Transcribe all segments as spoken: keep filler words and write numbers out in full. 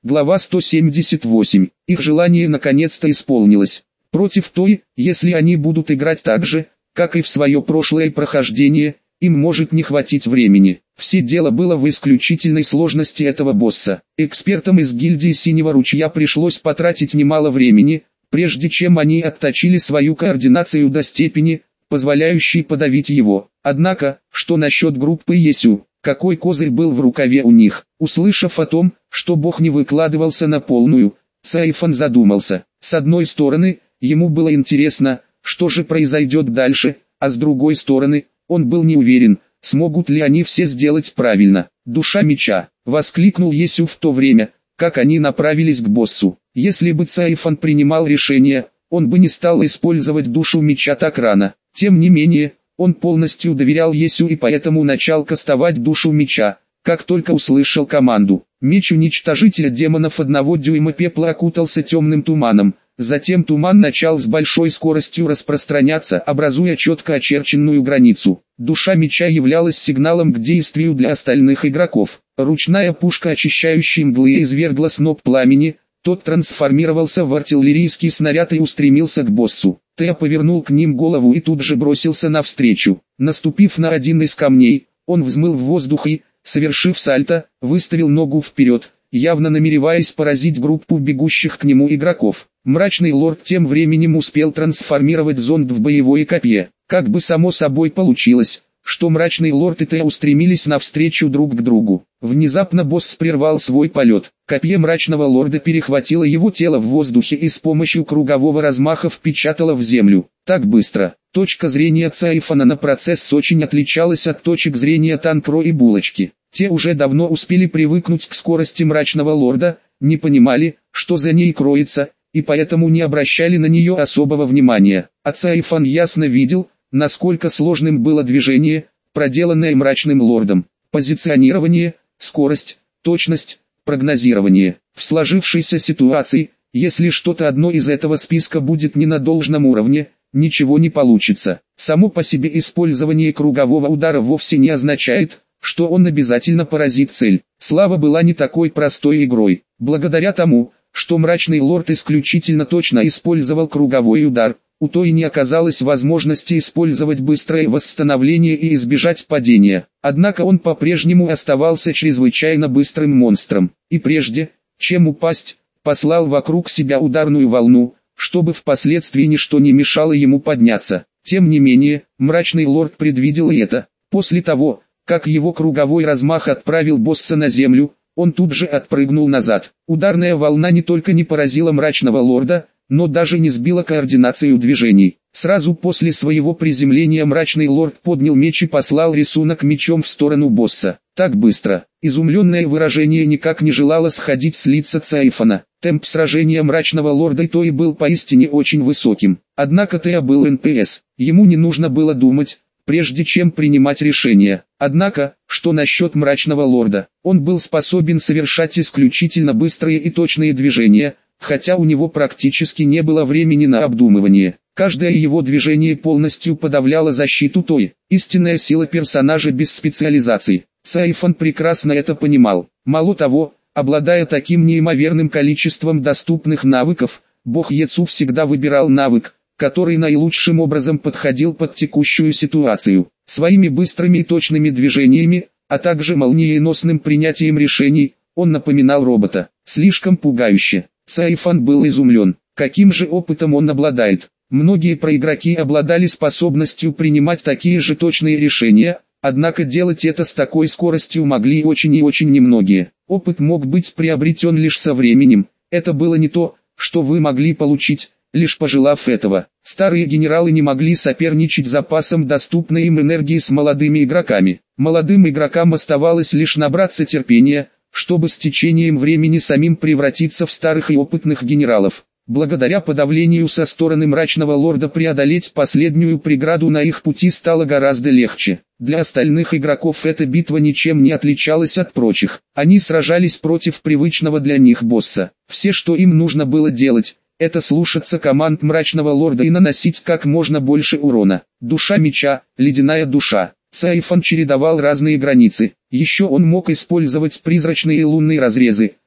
Глава сто семьдесят восемь. Их желание наконец-то исполнилось. Против той, если они будут играть так же, как и в свое прошлое прохождение, им может не хватить времени. Все дело было в исключительной сложности этого босса. Экспертам из гильдии Синего Ручья пришлось потратить немало времени, прежде чем они отточили свою координацию до степени, позволяющей подавить его. Однако, что насчет группы Есю? Какой козырь был в рукаве у них? Услышав о том, что бог не выкладывался на полную, Цаифан задумался. С одной стороны, ему было интересно, что же произойдет дальше, а с другой стороны, он был не уверен, смогут ли они все сделать правильно. «Душа меча!» — воскликнул Есю в то время, как они направились к боссу. Если бы Цаифан принимал решение, он бы не стал использовать душу меча так рано. Тем не менее, он полностью доверял Есю и поэтому начал кастовать душу меча, как только услышал команду. Меч уничтожителя демонов одного дюйма пепла окутался темным туманом, затем туман начал с большой скоростью распространяться, образуя четко очерченную границу. Душа меча являлась сигналом к действию для остальных игроков. Ручная пушка, очищающая мглы, извергла сноп пламени, тот трансформировался в артиллерийский снаряд и устремился к боссу. Тео повернул к ним голову и тут же бросился навстречу. Наступив на один из камней, он взмыл в воздух и, совершив сальто, выставил ногу вперед, явно намереваясь поразить группу бегущих к нему игроков. Мрачный лорд тем временем успел трансформировать зонд в боевое копье. Как бы само собой получилось, что Мрачный лорд и Тео устремились навстречу друг к другу. Внезапно босс прервал свой полет. Копье Мрачного лорда перехватило его тело в воздухе и с помощью кругового размаха впечатало в землю. Так быстро. Точка зрения Цаифана на процесс очень отличалась от точек зрения Танкро и Булочки. Те уже давно успели привыкнуть к скорости Мрачного лорда, не понимали, что за ней кроется, и поэтому не обращали на нее особого внимания. А Цаифан ясно видел, насколько сложным было движение, проделанное Мрачным лордом. Позиционирование, скорость, точность, прогнозирование. В сложившейся ситуации, если что-то одно из этого списка будет не на должном уровне, ничего не получится. Само по себе использование кругового удара вовсе не означает, что он обязательно поразит цель. Слава была не такой простой игрой. Благодаря тому, что Мрачный лорд исключительно точно использовал круговой удар, у той не оказалось возможности использовать быстрое восстановление и избежать падения. Однако он по-прежнему оставался чрезвычайно быстрым монстром, и прежде, чем упасть, послал вокруг себя ударную волну, чтобы впоследствии ничто не мешало ему подняться. Тем не менее, Мрачный лорд предвидел и это. После того, как его круговой размах отправил босса на землю, он тут же отпрыгнул назад. Ударная волна не только не поразила Мрачного лорда, но даже не сбила координацию движений. Сразу после своего приземления Мрачный лорд поднял меч и послал рисунок мечом в сторону босса. Так быстро. Изумленное выражение никак не желало сходить с лица Цаифана. Темп сражения Мрачного лорда и то и был поистине очень высоким. Однако Тео был эн пи эс. Ему не нужно было думать, прежде чем принимать решение. Однако, что насчет Мрачного лорда? Он был способен совершать исключительно быстрые и точные движения, хотя у него практически не было времени на обдумывание. Каждое его движение полностью подавляло защиту той. Истинная сила персонажа без специализаций. Цаифан прекрасно это понимал. Мало того, обладая таким неимоверным количеством доступных навыков, бог Ецу всегда выбирал навык, который наилучшим образом подходил под текущую ситуацию. Своими быстрыми и точными движениями, а также молниеносным принятием решений, он напоминал робота. Слишком пугающе. Цаифан был изумлен, каким же опытом он обладает. Многие проигроки обладали способностью принимать такие же точные решения, однако делать это с такой скоростью могли очень и очень немногие. Опыт мог быть приобретен лишь со временем. Это было не то, что вы могли получить, лишь пожелав этого. Старые генералы не могли соперничать запасом доступной им энергии с молодыми игроками. Молодым игрокам оставалось лишь набраться терпения, чтобы с течением времени самим превратиться в старых и опытных генералов. Благодаря подавлению со стороны Мрачного лорда преодолеть последнюю преграду на их пути стало гораздо легче. Для остальных игроков эта битва ничем не отличалась от прочих. Они сражались против привычного для них босса. Все, что им нужно было делать, это слушаться команд Мрачного лорда и наносить как можно больше урона. Душа меча, ледяная душа. Цаифан чередовал разные границы. Еще он мог использовать призрачные лунные разрезы,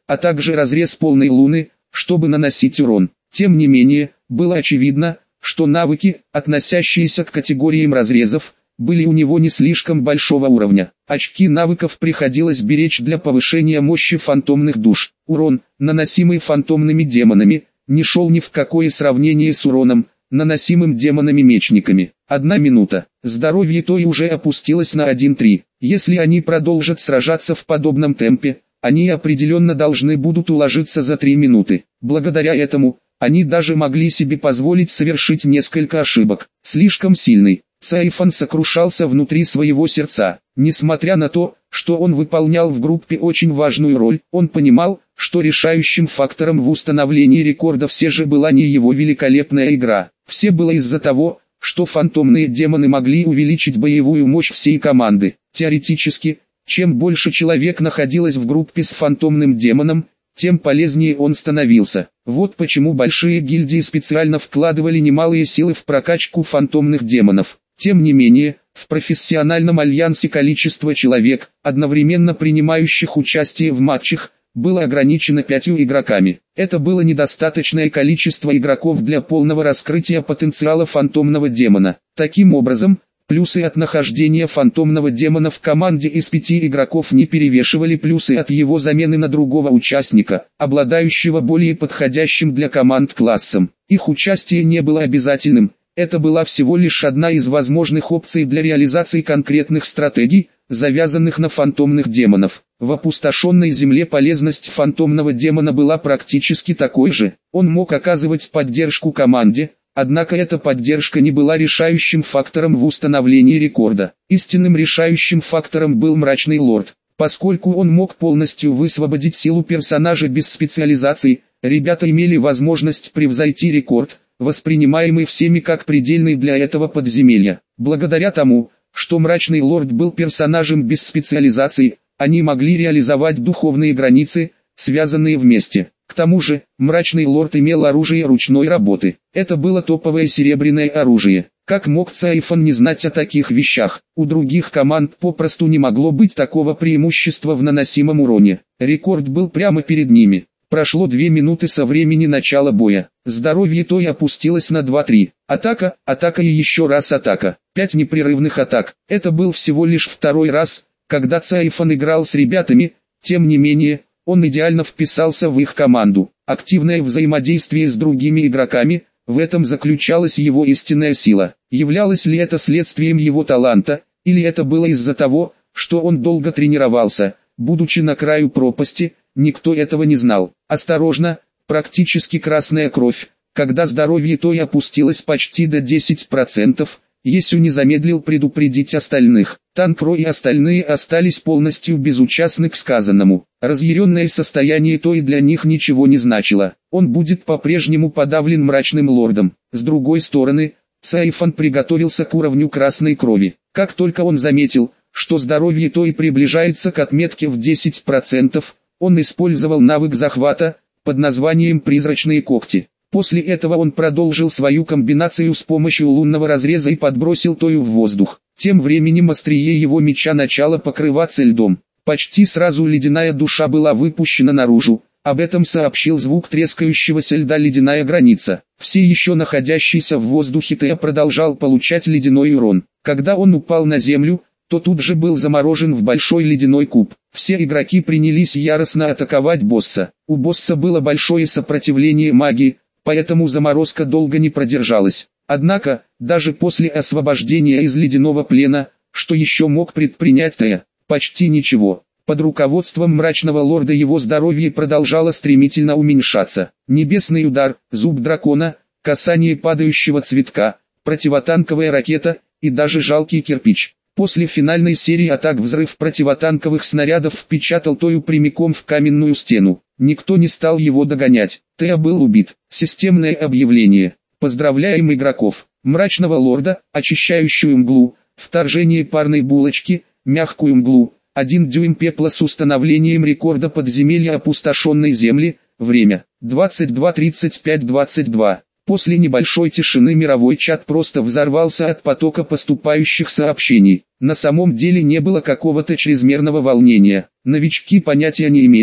а также разрез полной луны, чтобы наносить урон. Тем не менее, было очевидно, что навыки, относящиеся к категориям разрезов, были у него не слишком большого уровня. Очки навыков приходилось беречь для повышения мощи фантомных душ. Урон, наносимый фантомными демонами, не шел ни в какое сравнение с уроном, наносимым демонами-мечниками. Одна минута. Здоровье Тои уже опустилось на один три. Если они продолжат сражаться в подобном темпе, они определенно должны будут уложиться за три минуты. Благодаря этому, они даже могли себе позволить совершить несколько ошибок. Слишком сильный. Цайфан сокрушался внутри своего сердца. Несмотря на то, что он выполнял в группе очень важную роль, он понимал, что решающим фактором в установлении рекорда все же была не его великолепная игра. Все было из-за того, что фантомные демоны могли увеличить боевую мощь всей команды. Теоретически, чем больше человек находилось в группе с фантомным демоном, тем полезнее он становился. Вот почему большие гильдии специально вкладывали немалые силы в прокачку фантомных демонов. Тем не менее, в профессиональном альянсе количество человек, одновременно принимающих участие в матчах, было ограничено пятью игроками. Это было недостаточное количество игроков для полного раскрытия потенциала фантомного демона. Таким образом, плюсы от нахождения фантомного демона в команде из пяти игроков не перевешивали плюсы от его замены на другого участника, обладающего более подходящим для команд классом. Их участие не было обязательным, это была всего лишь одна из возможных опций для реализации конкретных стратегий, завязанных на фантомных демонов. В опустошенной земле полезность фантомного демона была практически такой же. Он мог оказывать поддержку команде, однако эта поддержка не была решающим фактором в установлении рекорда. Истинным решающим фактором был Мрачный Лорд. Поскольку он мог полностью высвободить силу персонажа без специализаций, ребята имели возможность превзойти рекорд, воспринимаемый всеми как предельный для этого подземелья. Благодаря тому, что Мрачный Лорд был персонажем без специализаций, они могли реализовать духовные границы, связанные вместе. К тому же, Мрачный Лорд имел оружие ручной работы. Это было топовое серебряное оружие. Как мог Цайфан не знать о таких вещах? У других команд попросту не могло быть такого преимущества в наносимом уроне. Рекорд был прямо перед ними. Прошло две минуты со времени начала боя. Здоровье Тои опустилось на два три. Атака, атака и еще раз атака. Пять непрерывных атак. Это был всего лишь второй раз, когда Цайфан играл с ребятами, тем не менее, он идеально вписался в их команду. Активное взаимодействие с другими игроками, в этом заключалась его истинная сила. Являлось ли это следствием его таланта, или это было из-за того, что он долго тренировался, будучи на краю пропасти, никто этого не знал. Осторожно, практически красная кровь, когда здоровье Тои опустилось почти до десяти процентов, Есю не замедлил предупредить остальных. Танкро и остальные остались полностью безучастны к сказанному. Разъяренное состояние Тои для них ничего не значило. Он будет по-прежнему подавлен Мрачным Лордом. С другой стороны, Цайфан приготовился к уровню красной крови. Как только он заметил, что здоровье Тои приближается к отметке в десять процентов, он использовал навык захвата, под названием «Призрачные когти». После этого он продолжил свою комбинацию с помощью лунного разреза и подбросил Тою в воздух. Тем временем острие его меча начало покрываться льдом. Почти сразу ледяная душа была выпущена наружу. Об этом сообщил звук трескающегося льда ледяная граница. Все еще находящийся в воздухе Тея продолжал получать ледяной урон. Когда он упал на землю, то тут же был заморожен в большой ледяной куб. Все игроки принялись яростно атаковать босса. У босса было большое сопротивление магии, поэтому заморозка долго не продержалась. Однако, даже после освобождения из ледяного плена, что еще мог предпринять Тея? Почти ничего. Под руководством Мрачного Лорда его здоровье продолжало стремительно уменьшаться. Небесный удар, зуб дракона, касание падающего цветка, противотанковая ракета и даже жалкий кирпич. После финальной серии атак взрыв противотанковых снарядов впечатал Тою прямиком в каменную стену. Никто не стал его догонять. Тея был убит. Системное объявление. Поздравляем игроков. Мрачного Лорда, очищающую мглу, вторжение парной булочки, мягкую мглу, один дюйм пепла с установлением рекорда подземелья опустошенной земли, время двадцать два тридцать пять двадцать два. После небольшой тишины мировой чат просто взорвался от потока поступающих сообщений. На самом деле не было какого-то чрезмерного волнения. Новички понятия не имели,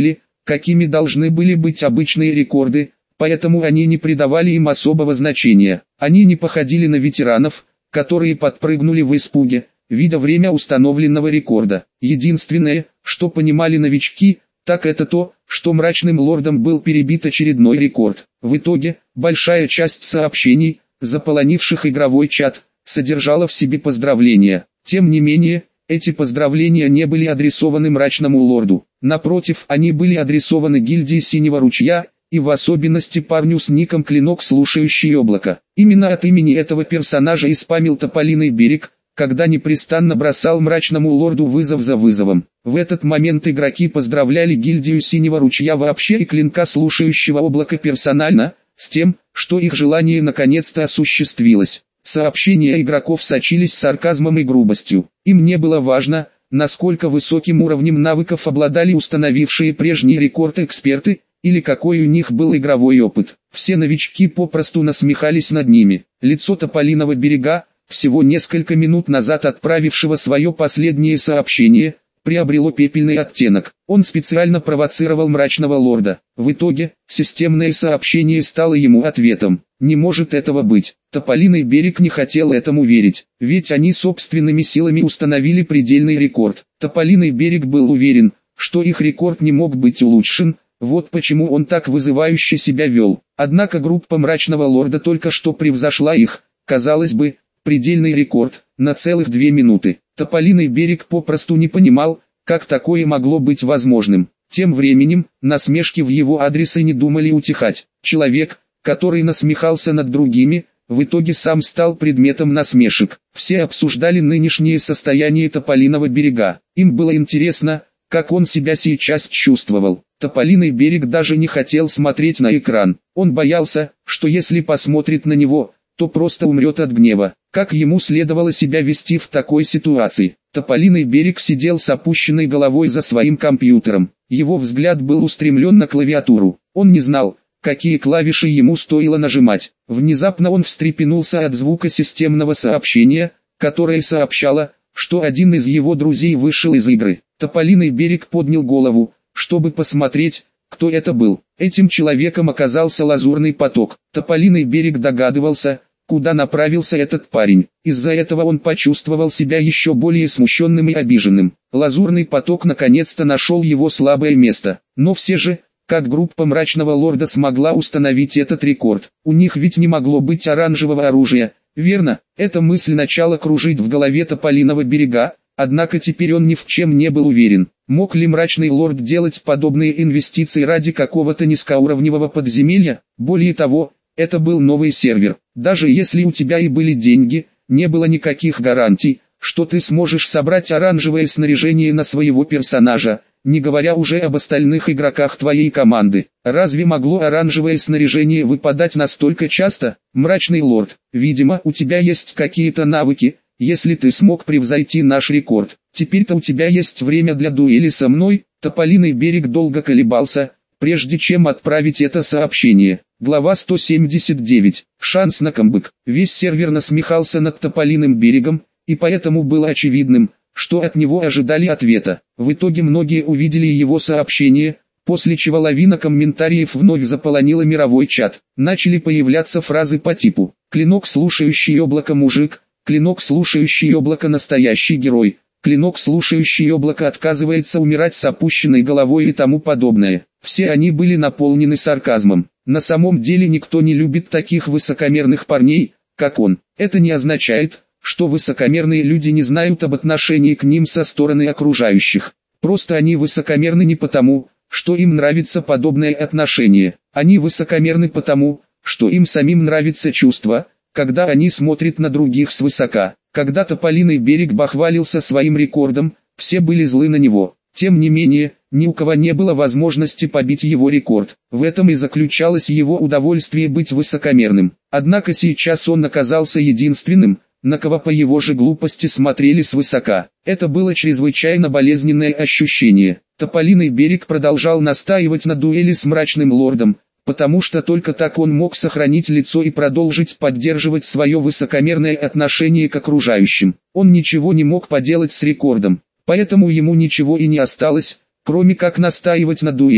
какими должны были быть обычные рекорды, поэтому они не придавали им особого значения. Они не походили на ветеранов, которые подпрыгнули в испуге, видя время установленного рекорда. Единственное, что понимали новички, так это то, что мрачным лордом был перебит очередной рекорд. В итоге, большая часть сообщений, заполонивших игровой чат, содержала в себе поздравления. Тем не менее, эти поздравления не были адресованы мрачному лорду. Напротив, они были адресованы гильдии Синего Ручья, и в особенности парню с ником Клинок Слушающий Облако. Именно от имени этого персонажа и спамил Тополиный Берег, когда непрестанно бросал мрачному лорду вызов за вызовом. В этот момент игроки поздравляли гильдию Синего Ручья вообще и Клинка Слушающего Облака персонально, с тем, что их желание наконец-то осуществилось. Сообщения игроков сочились сарказмом и грубостью. Им не было важно, насколько высоким уровнем навыков обладали установившие прежний рекорд эксперты, или какой у них был игровой опыт. Все новички попросту насмехались над ними. Лицо Тополиного Берега, всего несколько минут назад отправившего свое последнее сообщение, приобрело пепельный оттенок. Он специально провоцировал мрачного лорда. В итоге, системное сообщение стало ему ответом. Не может этого быть. Тополиный Берег не хотел этому верить, ведь они собственными силами установили предельный рекорд. Тополиный Берег был уверен, что их рекорд не мог быть улучшен, вот почему он так вызывающе себя вел. Однако группа мрачного лорда только что превзошла их, казалось бы, предельный рекорд, на целых две минуты. Тополиный Берег попросту не понимал, как такое могло быть возможным. Тем временем, насмешки в его адрес и не думали утихать. Человек, который насмехался над другими, в итоге сам стал предметом насмешек. Все обсуждали нынешнее состояние Тополиного Берега. Им было интересно, как он себя сейчас чувствовал. Тополиный Берег даже не хотел смотреть на экран. Он боялся, что если посмотрит на него, то просто умрет от гнева. Как ему следовало себя вести в такой ситуации? Тополиный Берег сидел с опущенной головой за своим компьютером. Его взгляд был устремлен на клавиатуру. Он не знал, какие клавиши ему стоило нажимать. Внезапно он встрепенулся от звука системного сообщения, которое сообщало, что один из его друзей вышел из игры. Тополиный Берег поднял голову, чтобы посмотреть, кто это был. Этим человеком оказался Лазурный Поток. Тополиный Берег догадывался, куда направился этот парень. Из-за этого он почувствовал себя еще более смущенным и обиженным. Лазурный Поток наконец-то нашел его слабое место. Но все же, как группа мрачного лорда смогла установить этот рекорд? У них ведь не могло быть оранжевого оружия, верно? Эта мысль начала кружить в голове Тополиного Берега, однако теперь он ни в чем не был уверен. Мог ли мрачный лорд делать подобные инвестиции ради какого-то низкоуровневого подземелья? Более того, это был новый сервер. Даже если у тебя и были деньги, не было никаких гарантий, что ты сможешь собрать оранжевое снаряжение на своего персонажа, не говоря уже об остальных игроках твоей команды. Разве могло оранжевое снаряжение выпадать настолько часто? Мрачный лорд, видимо, у тебя есть какие-то навыки, если ты смог превзойти наш рекорд. Теперь-то у тебя есть время для дуэли со мной. Тополиный Берег долго колебался, прежде чем отправить это сообщение. Глава сто семьдесят девять. Шанс на камбэк. Весь сервер насмехался над Тополиным Берегом, и поэтому было очевидным, что от него ожидали ответа. В итоге многие увидели его сообщение, после чего лавина комментариев вновь заполонила мировой чат. Начали появляться фразы по типу «Клинок Слушающий Облако мужик», «Клинок Слушающий Облако настоящий герой», «Клинок Слушающий Облако отказывается умирать с опущенной головой» и тому подобное. Все они были наполнены сарказмом. На самом деле никто не любит таких высокомерных парней, как он. Это не означает, что высокомерные люди не знают об отношении к ним со стороны окружающих. Просто они высокомерны не потому, что им нравится подобное отношение. Они высокомерны потому, что им самим нравится чувство, когда они смотрят на других свысока. Когда Тополиный Берег бахвалился своим рекордом, все были злы на него. Тем не менее, ни у кого не было возможности побить его рекорд. В этом и заключалось его удовольствие быть высокомерным. Однако сейчас он оказался единственным, на кого по его же глупости смотрели свысока. Это было чрезвычайно болезненное ощущение. Тополиный Берег продолжал настаивать на дуэли с мрачным лордом, потому что только так он мог сохранить лицо и продолжить поддерживать свое высокомерное отношение к окружающим. Он ничего не мог поделать с рекордом, поэтому ему ничего и не осталось, кроме как настаивать на дуэли,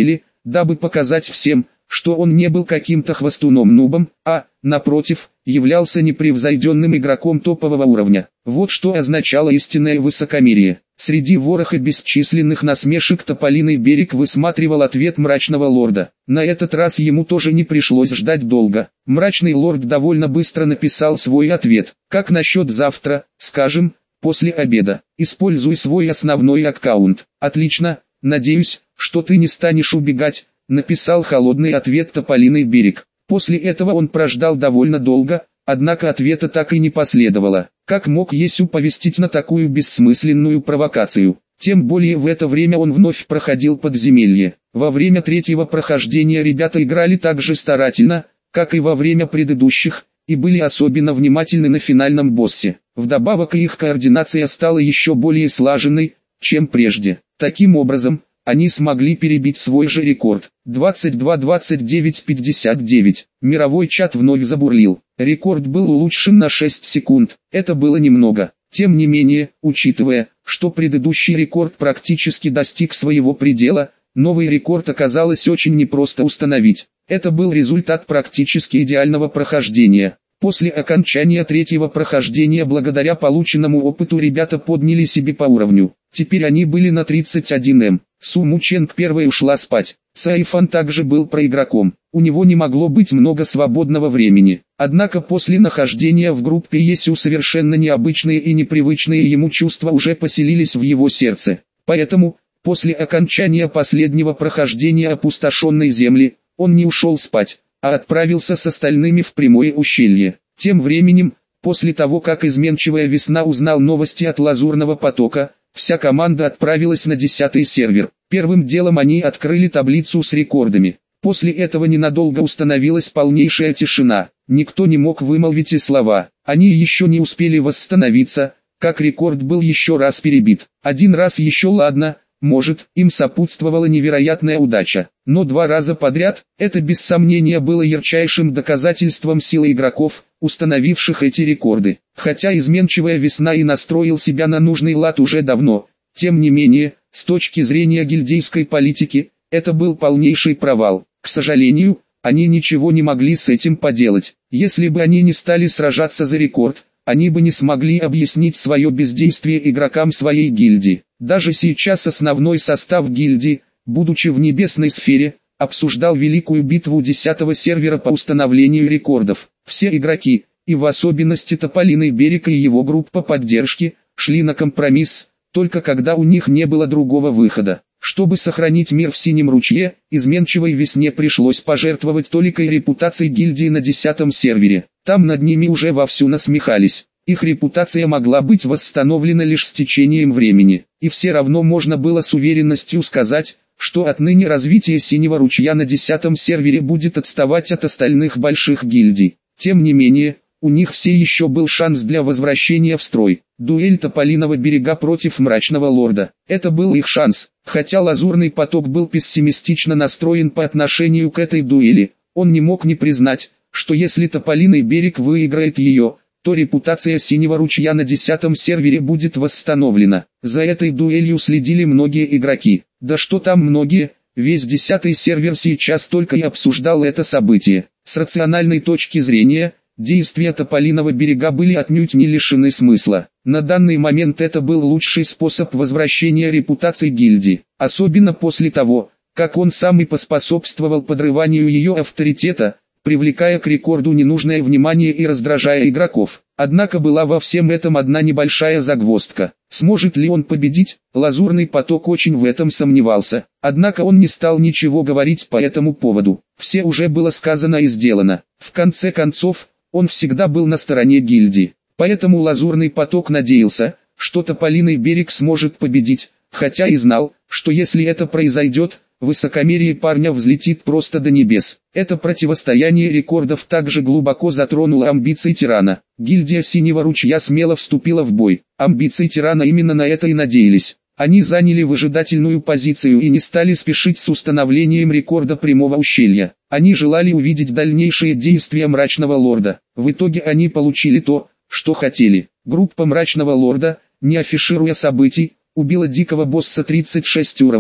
дабы показать всем, что он не был каким-то хвостуном-нубом, а, напротив, являлся непревзойденным игроком топового уровня. Вот что означало истинное высокомерие. Среди вороха бесчисленных насмешек Тополиный берег высматривал ответ Мрачного лорда. На этот раз ему тоже не пришлось ждать долго. Мрачный лорд довольно быстро написал свой ответ. Как насчет завтра, скажем, после обеда? Используй свой основной аккаунт. Отлично, надеюсь, что ты не станешь убегать, написал холодный ответ Тополиный берег. После этого он прождал довольно долго, однако ответа так и не последовало. Как мог Есю повестить на такую бессмысленную провокацию? Тем более в это время он вновь проходил подземелье. Во время третьего прохождения ребята играли так же старательно, как и во время предыдущих, и были особенно внимательны на финальном боссе. Вдобавок их координация стала еще более слаженной, чем прежде. Таким образом, они смогли перебить свой же рекорд. двадцать два двадцать девять пятьдесят девять. Мировой чат вновь забурлил. Рекорд был улучшен на шесть секунд. Это было немного. Тем не менее, учитывая, что предыдущий рекорд практически достиг своего предела, новый рекорд оказалось очень непросто установить. Это был результат практически идеального прохождения. После окончания третьего прохождения благодаря полученному опыту ребята подняли себе по уровню. Теперь они были на тридцать один эм. Су Мученг первой ушла спать. Цайфан также был проигроком. У него не могло быть много свободного времени. Однако после нахождения в группе Есю совершенно необычные и непривычные ему чувства уже поселились в его сердце. Поэтому, после окончания последнего прохождения опустошенной земли, он не ушел спать, а отправился с остальными в прямое ущелье. Тем временем, после того как изменчивая весна узнал новости от Лазурного потока, вся команда отправилась на десятый сервер. Первым делом они открыли таблицу с рекордами. После этого ненадолго установилась полнейшая тишина. Никто не мог вымолвить и слова. Они еще не успели восстановиться, как рекорд был еще раз перебит. Один раз еще ладно, может, им сопутствовала невероятная удача. Но два раза подряд, это без сомнения было ярчайшим доказательством силы игроков, установивших эти рекорды. Хотя изменчивая весна и настроил себя на нужный лад уже давно, тем не менее, с точки зрения гильдейской политики, это был полнейший провал. К сожалению, они ничего не могли с этим поделать. Если бы они не стали сражаться за рекорд, они бы не смогли объяснить свое бездействие игрокам своей гильдии. Даже сейчас основной состав гильдии, будучи в небесной сфере, обсуждал великую битву десятого сервера по установлению рекордов. Все игроки, и в особенности Тополиный берег и его группа поддержки, шли на компромисс, только когда у них не было другого выхода. Чтобы сохранить мир в Синем ручье, изменчивой весне пришлось пожертвовать толикой репутацией гильдии на десятом сервере. Там над ними уже вовсю насмехались. Их репутация могла быть восстановлена лишь с течением времени. И все равно можно было с уверенностью сказать, что отныне развитие Синего ручья на десятом сервере будет отставать от остальных больших гильдий. Тем не менее, у них все еще был шанс для возвращения в строй. Дуэль Тополиного берега против Мрачного лорда. Это был их шанс. Хотя Лазурный поток был пессимистично настроен по отношению к этой дуэли, он не мог не признать, что если Тополиный берег выиграет ее, то репутация Синего ручья на десятом сервере будет восстановлена. За этой дуэлью следили многие игроки. Да что там многие, весь десятый сервер сейчас только и обсуждал это событие. С рациональной точки зрения, действия Тополиного берега были отнюдь не лишены смысла. На данный момент это был лучший способ возвращения репутации гильдии, особенно после того, как он сам и поспособствовал подрыванию ее авторитета, привлекая к рекорду ненужное внимание и раздражая игроков. Однако была во всем этом одна небольшая загвоздка. Сможет ли он победить? Лазурный поток очень в этом сомневался. Однако он не стал ничего говорить по этому поводу. Все уже было сказано и сделано. В конце концов, он всегда был на стороне гильдии. Поэтому Лазурный поток надеялся, что Тополиный берег сможет победить, хотя и знал, что если это произойдет, высокомерие парня взлетит просто до небес. Это противостояние рекордов также глубоко затронуло амбиции тирана. Гильдия Синего ручья смело вступила в бой. Амбиции тирана именно на это и надеялись. Они заняли выжидательную позицию и не стали спешить с установлением рекорда прямого ущелья. Они желали увидеть дальнейшие действия Мрачного лорда. В итоге они получили то, что хотели. Группа Мрачного лорда, не афишируя событий, убила дикого босса тридцать шесть уровня,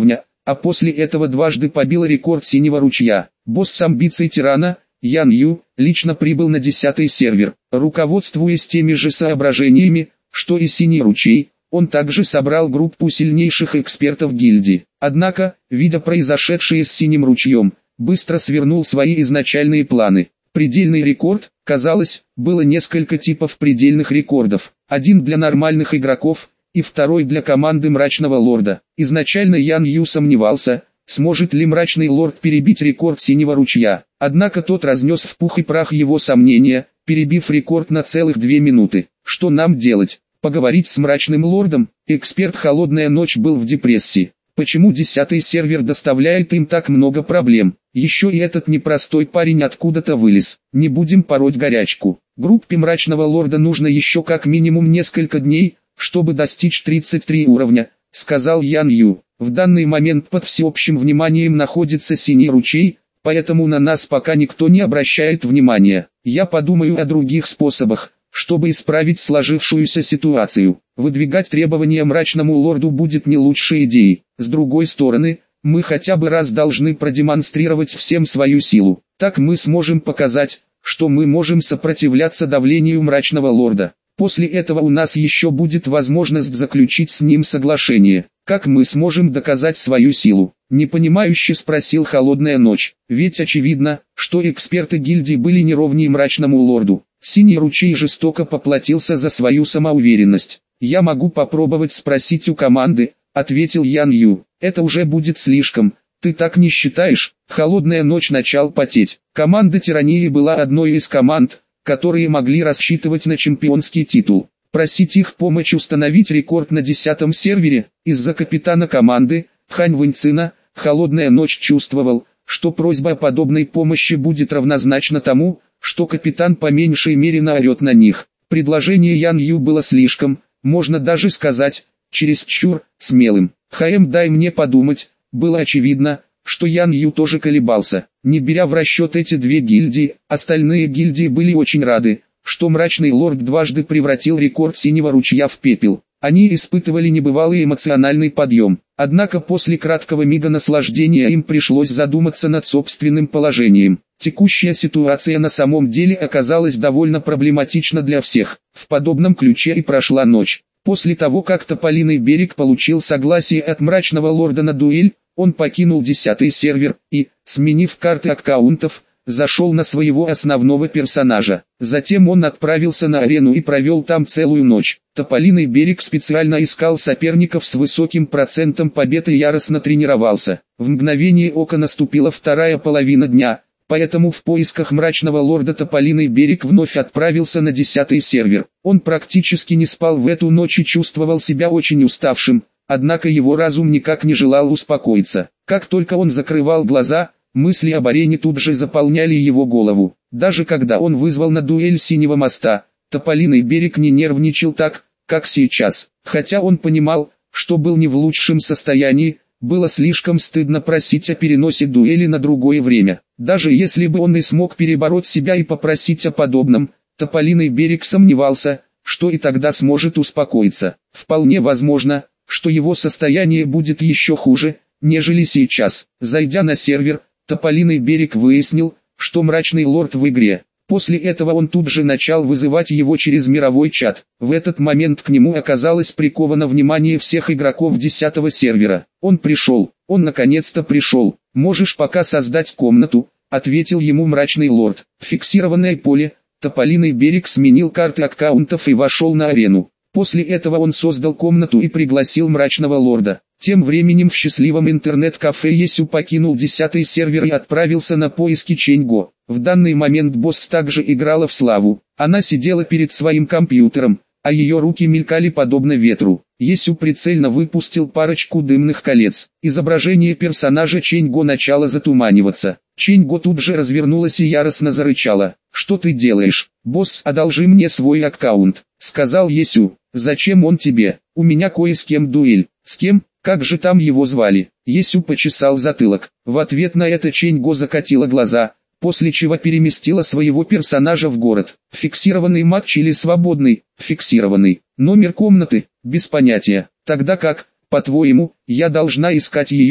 а после этого дважды побила рекорд синего ручья. Босс амбиций тирана, Ян Ю, лично прибыл на десятый сервер. Руководствуясь теми же соображениями, что и синий ручей, он также собрал группу сильнейших экспертов гильдии. Однако, видя произошедшее с синим ручьем, быстро свернул свои изначальные планы. Предельный рекорд, казалось, было несколько типов предельных рекордов. Один для нормальных игроков, и второй для команды Мрачного Лорда. Изначально Ян Ю сомневался, сможет ли Мрачный Лорд перебить рекорд синего ручья. Однако тот разнес в пух и прах его сомнения, перебив рекорд на целых две минуты. Что нам делать? Поговорить с Мрачным Лордом? Эксперт Холодная Ночь был в депрессии. Почему десятый сервер доставляет им так много проблем? Еще и этот непростой парень откуда-то вылез. Не будем пороть горячку. Группе Мрачного Лорда нужно еще как минимум несколько дней, чтобы достичь тридцать три уровня, сказал Ян Ю. В данный момент под всеобщим вниманием находится синий ручей, поэтому на нас пока никто не обращает внимания. Я подумаю о других способах, чтобы исправить сложившуюся ситуацию. Выдвигать требования Мрачному Лорду будет не лучшей идеей. С другой стороны, мы хотя бы раз должны продемонстрировать всем свою силу. Так мы сможем показать, что мы можем сопротивляться давлению Мрачного Лорда. После этого у нас еще будет возможность заключить с ним соглашение. Как мы сможем доказать свою силу? Непонимающе спросил Холодная Ночь. Ведь очевидно, что эксперты гильдии были неровнее Мрачному Лорду. Синий ручей жестоко поплатился за свою самоуверенность. «Я могу попробовать спросить у команды», — ответил Ян Ю. «Это уже будет слишком. Ты так не считаешь?» Холодная Ночь начал потеть. Команда Тирании была одной из команд, которые могли рассчитывать на чемпионский титул. Просить их помочь установить рекорд на десятом сервере, из-за капитана команды, Хань Вэньцина, Холодная Ночь чувствовал, что просьба о подобной помощи будет равнозначна тому, что капитан по меньшей мере наорет на них. Предложение Ян Ю было слишком, можно даже сказать, чересчур, смелым. «Хаэм, дай мне подумать», было очевидно, что Ян Ю тоже колебался. Не беря в расчет эти две гильдии, остальные гильдии были очень рады, что Мрачный Лорд дважды превратил рекорд синего ручья в пепел. Они испытывали небывалый эмоциональный подъем. Однако после краткого мига наслаждения им пришлось задуматься над собственным положением. Текущая ситуация на самом деле оказалась довольно проблематична для всех. В подобном ключе и прошла ночь. После того, как Тополиный Берег получил согласие от Мрачного Лорда на дуэль, он покинул десятый сервер и, сменив карты аккаунтов, зашел на своего основного персонажа. Затем он отправился на арену и провел там целую ночь. Тополиный Берег специально искал соперников с высоким процентом побед и яростно тренировался. В мгновение ока наступила вторая половина дня, поэтому в поисках Мрачного Лорда Тополиный Берег вновь отправился на десятый сервер. Он практически не спал в эту ночь и чувствовал себя очень уставшим, однако его разум никак не желал успокоиться. Как только он закрывал глаза, мысли об арене тут же заполняли его голову. Даже когда он вызвал на дуэль Синего Моста, Тополиный Берег не нервничал так, как сейчас. Хотя он понимал, что был не в лучшем состоянии, было слишком стыдно просить о переносе дуэли на другое время. Даже если бы он и смог перебороть себя и попросить о подобном, Тополиный Берег сомневался, что и тогда сможет успокоиться. Вполне возможно, что его состояние будет еще хуже, нежели сейчас. Зайдя на сервер, Тополиный Берег выяснил, что Мрачный Лорд в игре. После этого он тут же начал вызывать его через мировой чат. В этот момент к нему оказалось приковано внимание всех игроков десятого сервера. Он пришел, он наконец-то пришел. «Можешь пока создать комнату», — ответил ему Мрачный Лорд. Фиксированное поле, Тополиный Берег сменил карты аккаунтов и вошел на арену. После этого он создал комнату и пригласил Мрачного Лорда. Тем временем в счастливом интернет-кафе Есю покинул десятый сервер и отправился на поиски Чэньго. В данный момент босс также играла в славу. Она сидела перед своим компьютером, а ее руки мелькали подобно ветру. Есю прицельно выпустил парочку дымных колец. Изображение персонажа Чэньго начало затуманиваться. Чэньго тут же развернулась и яростно зарычала. «Что ты делаешь? Босс, одолжи мне свой аккаунт», — сказал Есю. «Зачем он тебе? У меня кое с кем дуэль». «С кем? Как же там его звали?» Есю почесал затылок. В ответ на это Чэньго закатила глаза, после чего переместила своего персонажа в город. Фиксированный матч или свободный? Фиксированный. Номер комнаты? Без понятия. Тогда как, по-твоему, я должна искать ее?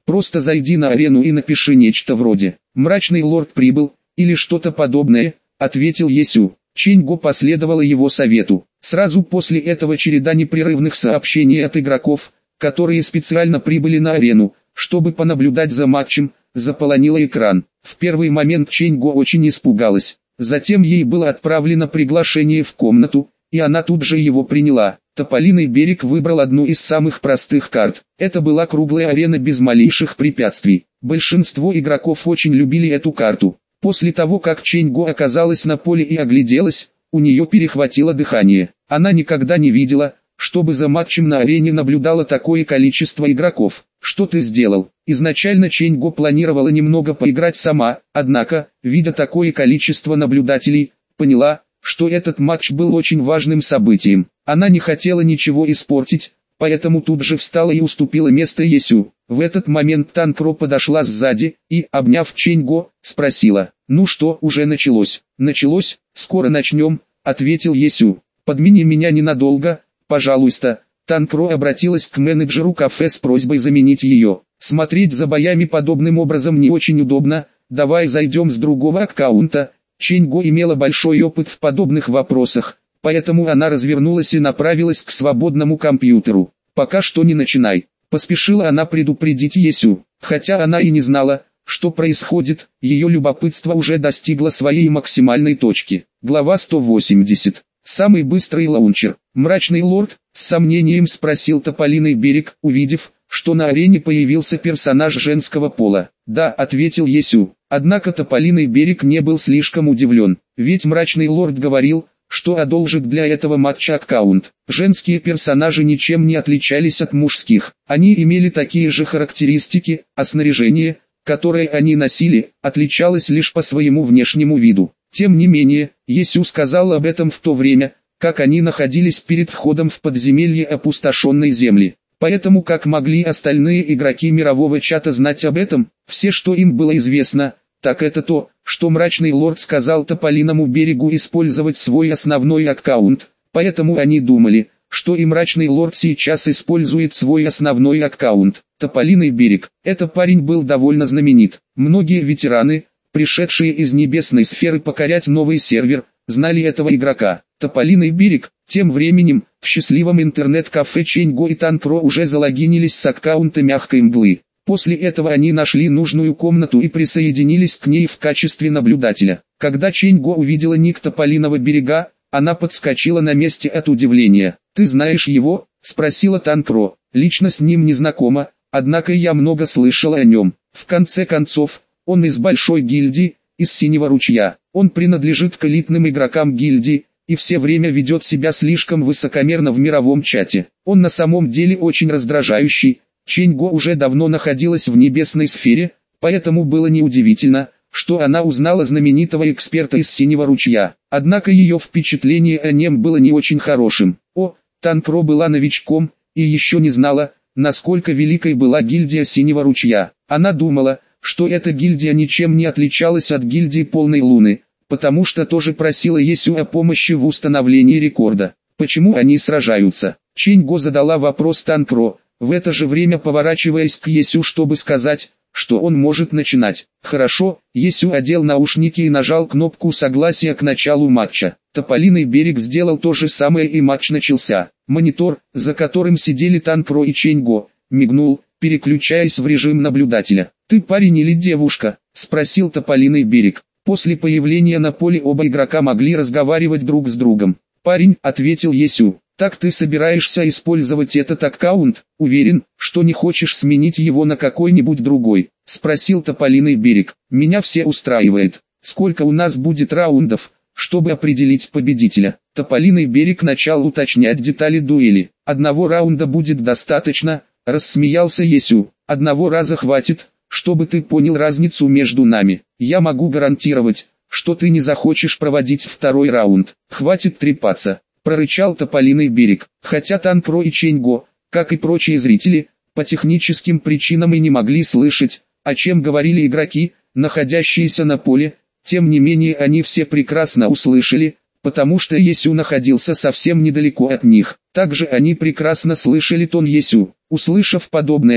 Просто зайди на арену и напиши нечто вроде «Мрачный лорд прибыл» или что-то подобное, ответил Есю. Чэнь-Го последовала его совету. Сразу после этого череда непрерывных сообщений от игроков, которые специально прибыли на арену, чтобы понаблюдать за матчем, заполонила экран. В первый момент Чэнь-Го очень испугалась. Затем ей было отправлено приглашение в комнату, и она тут же его приняла. Тополиный берег выбрал одну из самых простых карт. Это была круглая арена без малейших препятствий. Большинство игроков очень любили эту карту. После того, как Чэнь-Го оказалась на поле и огляделась, у нее перехватило дыхание. Она никогда не видела, чтобы за матчем на арене наблюдало такое количество игроков. Что ты сделал? Изначально Чэнь-Го планировала немного поиграть сама, однако, видя такое количество наблюдателей, поняла, что этот матч был очень важным событием. Она не хотела ничего испортить, поэтому тут же встала и уступила место Есю. В этот момент Танкро подошла сзади и, обняв Чэнь-Го, спросила: «Ну что, уже началось?» «Началось, скоро начнем», — ответил Есю. «Подмени меня ненадолго, пожалуйста». Танкро обратилась к менеджеру кафе с просьбой заменить ее. «Смотреть за боями подобным образом не очень удобно, давай зайдем с другого аккаунта». Чэнь-Го имела большой опыт в подобных вопросах, поэтому она развернулась и направилась к свободному компьютеру. «Пока что не начинай», — поспешила она предупредить Есю. Хотя она и не знала, что происходит, ее любопытство уже достигло своей максимальной точки. Глава сто восемьдесят. Самый быстрый лаунчер. «Мрачный лорд?» — с сомнением спросил Тополиный берег, увидев, что на арене появился персонаж женского пола. «Да», — ответил Есю. Однако Тополиный берег не был слишком удивлен, ведь Мрачный лорд говорил, что одолжит для этого матча аккаунт. Женские персонажи ничем не отличались от мужских. Они имели такие же характеристики, а снаряжение, которое они носили, отличалось лишь по своему внешнему виду. Тем не менее, Есю сказал об этом в то время, как они находились перед входом в подземелье опустошенной земли. Поэтому как могли остальные игроки мирового чата знать об этом? Все, что им было известно, так это то, что Мрачный лорд сказал Тополиному берегу использовать свой основной аккаунт, поэтому они думали, что и Мрачный лорд сейчас использует свой основной аккаунт. Тополиный берег. Этот парень был довольно знаменит. Многие ветераны, пришедшие из небесной сферы покорять новый сервер, знали этого игрока. Тополиный берег. Тем временем, в счастливом интернет-кафе Чэнь-Го и Танкро уже залогинились с аккаунта мягкой мглы. После этого они нашли нужную комнату и присоединились к ней в качестве наблюдателя. Когда Чэнь-Го увидела ник Тополиного берега, она подскочила на месте от удивления. «Ты знаешь его?» — спросила Танкро. «Лично с ним не знакома, однако я много слышала о нем. В конце концов, он из большой гильдии, из Синего ручья. Он принадлежит к элитным игрокам гильдии и все время ведет себя слишком высокомерно в мировом чате. Он на самом деле очень раздражающий». Чэнь-Го уже давно находилась в небесной сфере, поэтому было неудивительно, что она узнала знаменитого эксперта из Синего ручья. Однако ее впечатление о нем было не очень хорошим. О, Танкро была новичком и еще не знала, насколько великой была гильдия Синего ручья. Она думала, что эта гильдия ничем не отличалась от гильдии Полной Луны, потому что тоже просила Есю о помощи в установлении рекорда. Почему они сражаются? Чэнь-Го задала вопрос Танкро, в это же время поворачиваясь к Есю, чтобы сказать, что он может начинать. «Хорошо», Есю одел наушники и нажал кнопку согласия к началу матча. Тополиный берег сделал то же самое и матч начался. Монитор, за которым сидели Танкро и Чэнь-Го, мигнул, переключаясь в режим наблюдателя. «Ты парень или девушка?» — спросил Тополиный берег. После появления на поле оба игрока могли разговаривать друг с другом. «Парень», — ответил Есю. «Так ты собираешься использовать этот аккаунт? Уверен, что не хочешь сменить его на какой-нибудь другой?» — спросил Тополиный берег. «Меня все устраивает. Сколько у нас будет раундов, чтобы определить победителя?» Тополиный берег начал уточнять детали дуэли. «Одного раунда будет достаточно», — рассмеялся Есю. «Одного раза хватит, чтобы ты понял разницу между нами. Я могу гарантировать, что ты не захочешь проводить второй раунд. Хватит трепаться», — прорычал Тополиный берег. Хотя Танкро и Чэнь-Го, как и прочие зрители, по техническим причинам и не могли слышать, о чем говорили игроки, находящиеся на поле, тем не менее они все прекрасно услышали, потому что Есю находился совсем недалеко от них. Также они прекрасно слышали тон Есю. Услышав подобное,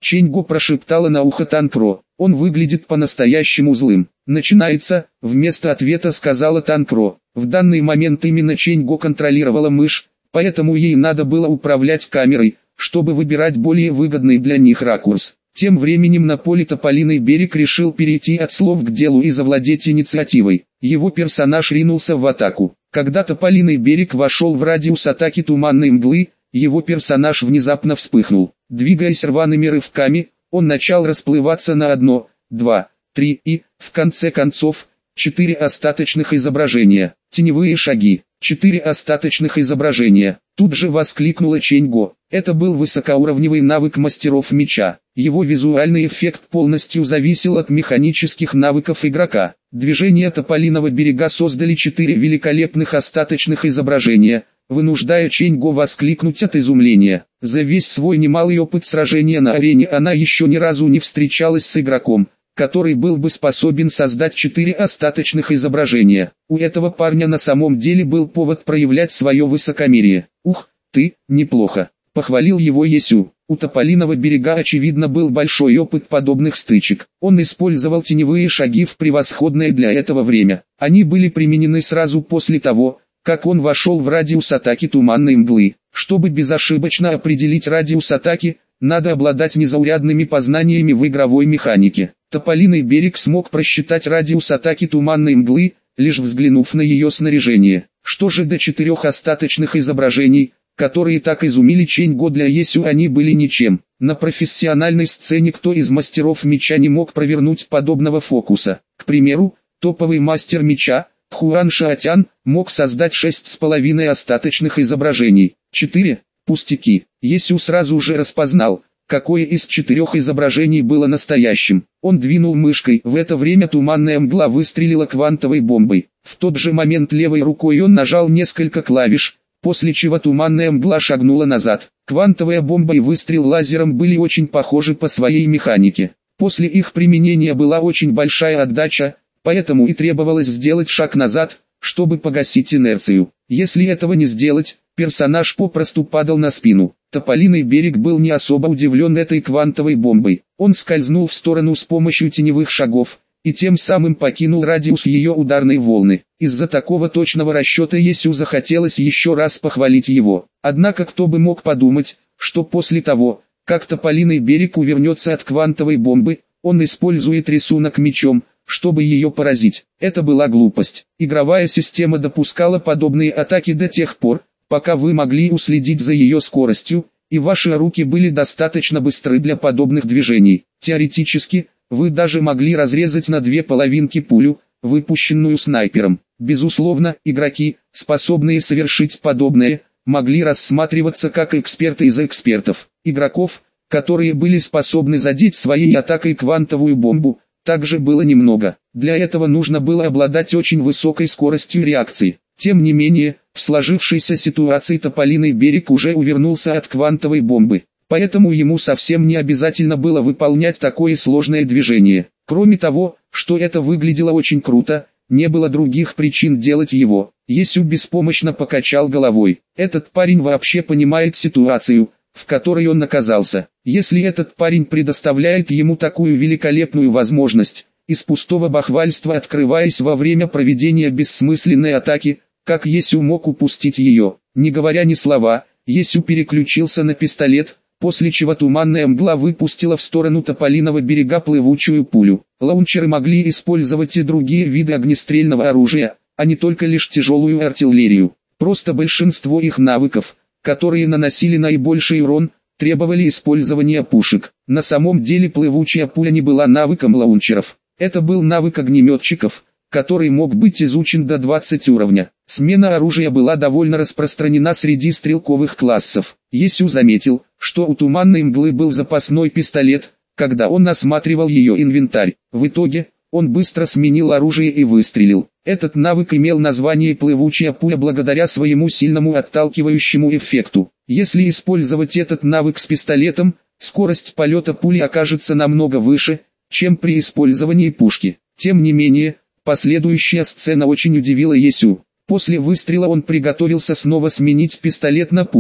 Чэнь-Го прошептала на ухо Танкро. Он выглядит по-настоящему злым. Начинается, вместо ответа сказала Танкро. В данный момент именно Чэнь-Го контролировала мышь, поэтому ей надо было управлять камерой, чтобы выбирать более выгодный для них ракурс. Тем временем на поле Тополиный берег решил перейти от слов к делу и завладеть инициативой. Его персонаж ринулся в атаку. Когда Тополиный берег вошел в радиус атаки туманной мглы, его персонаж внезапно вспыхнул. Двигаясь рваными рывками, он начал расплываться на одно, два, три и, в конце концов, четыре остаточных изображения. Теневые шаги. Четыре остаточных изображения. Тут же воскликнула Чэнь-Го. Это был высокоуровневый навык мастеров меча. Его визуальный эффект полностью зависел от механических навыков игрока. Движения Тополиного берега создали четыре великолепных остаточных изображения, вынуждая Чэнь-Го воскликнуть от изумления. За весь свой немалый опыт сражения на арене она еще ни разу не встречалась с игроком, который был бы способен создать четыре остаточных изображения. У этого парня на самом деле был повод проявлять свое высокомерие. «Ух, ты, неплохо», — похвалил его Есю. У Тополиного берега очевидно был большой опыт подобных стычек. Он использовал теневые шаги в превосходное для этого время. Они были применены сразу после того, как он вошел в радиус атаки туманной мглы. Чтобы безошибочно определить радиус атаки, надо обладать незаурядными познаниями в игровой механике. Тополиный берег смог просчитать радиус атаки туманной мглы, лишь взглянув на ее снаряжение. Что же до четырех остаточных изображений, которые так изумили Чэнь-Го, для Есю они были ничем. На профессиональной сцене кто из мастеров меча не мог провернуть подобного фокуса. К примеру, топовый мастер меча, Хуан Шаотян, мог создать шесть с половиной остаточных изображений. Четыре пустяки. Есю сразу же распознал, какое из четырех изображений было настоящим. Он двинул мышкой. В это время туманная мгла выстрелила квантовой бомбой. В тот же момент левой рукой он нажал несколько клавиш, после чего туманная мгла шагнула назад. Квантовая бомба и выстрел лазером были очень похожи по своей механике. После их применения была очень большая отдача, поэтому и требовалось сделать шаг назад, чтобы погасить инерцию. Если этого не сделать, персонаж попросту падал на спину. Тополиный берег был не особо удивлен этой квантовой бомбой. Он скользнул в сторону с помощью теневых шагов, и тем самым покинул радиус ее ударной волны. Из-за такого точного расчета Есю захотелось еще раз похвалить его. Однако кто бы мог подумать, что после того, как Тополиный берег увернется от квантовой бомбы, он использует рисунок мечом, чтобы ее поразить. Это была глупость. Игровая система допускала подобные атаки до тех пор, пока вы могли уследить за ее скоростью, и ваши руки были достаточно быстры для подобных движений. Теоретически, вы даже могли разрезать на две половинки пулю, выпущенную снайпером. Безусловно, игроки, способные совершить подобное, могли рассматриваться как эксперты из экспертов. Игроков, которые были способны задеть своей атакой квантовую бомбу, также было немного. Для этого нужно было обладать очень высокой скоростью реакции. Тем не менее, в сложившейся ситуации Тополиный берег уже увернулся от квантовой бомбы, поэтому ему совсем не обязательно было выполнять такое сложное движение. Кроме того, что это выглядело очень круто, не было других причин делать его. Есю беспомощно покачал головой. Этот парень вообще понимает ситуацию, в которой он оказался. Если этот парень предоставляет ему такую великолепную возможность, из пустого бахвальства открываясь во время проведения бессмысленной атаки, как Есю мог упустить ее? Не говоря ни слова, Есю переключился на пистолет, после чего туманная мгла выпустила в сторону Тополиного берега плывучую пулю. Лаунчеры могли использовать и другие виды огнестрельного оружия, а не только лишь тяжелую артиллерию. Просто большинство их навыков, которые наносили наибольший урон, требовали использования пушек. На самом деле плывучая пуля не была навыком лаунчеров. Это был навык огнеметчиков, который мог быть изучен до двадцатого уровня. Смена оружия была довольно распространена среди стрелковых классов. Есю заметил, что у туманной мглы был запасной пистолет, когда он осматривал ее инвентарь. В итоге, он быстро сменил оружие и выстрелил. Этот навык имел название плывучая пуля благодаря своему сильному отталкивающему эффекту. Если использовать этот навык с пистолетом, скорость полета пули окажется намного выше, чем при использовании пушки. Тем не менее, последующая сцена очень удивила Есю. После выстрела он приготовился снова сменить пистолет на пушку,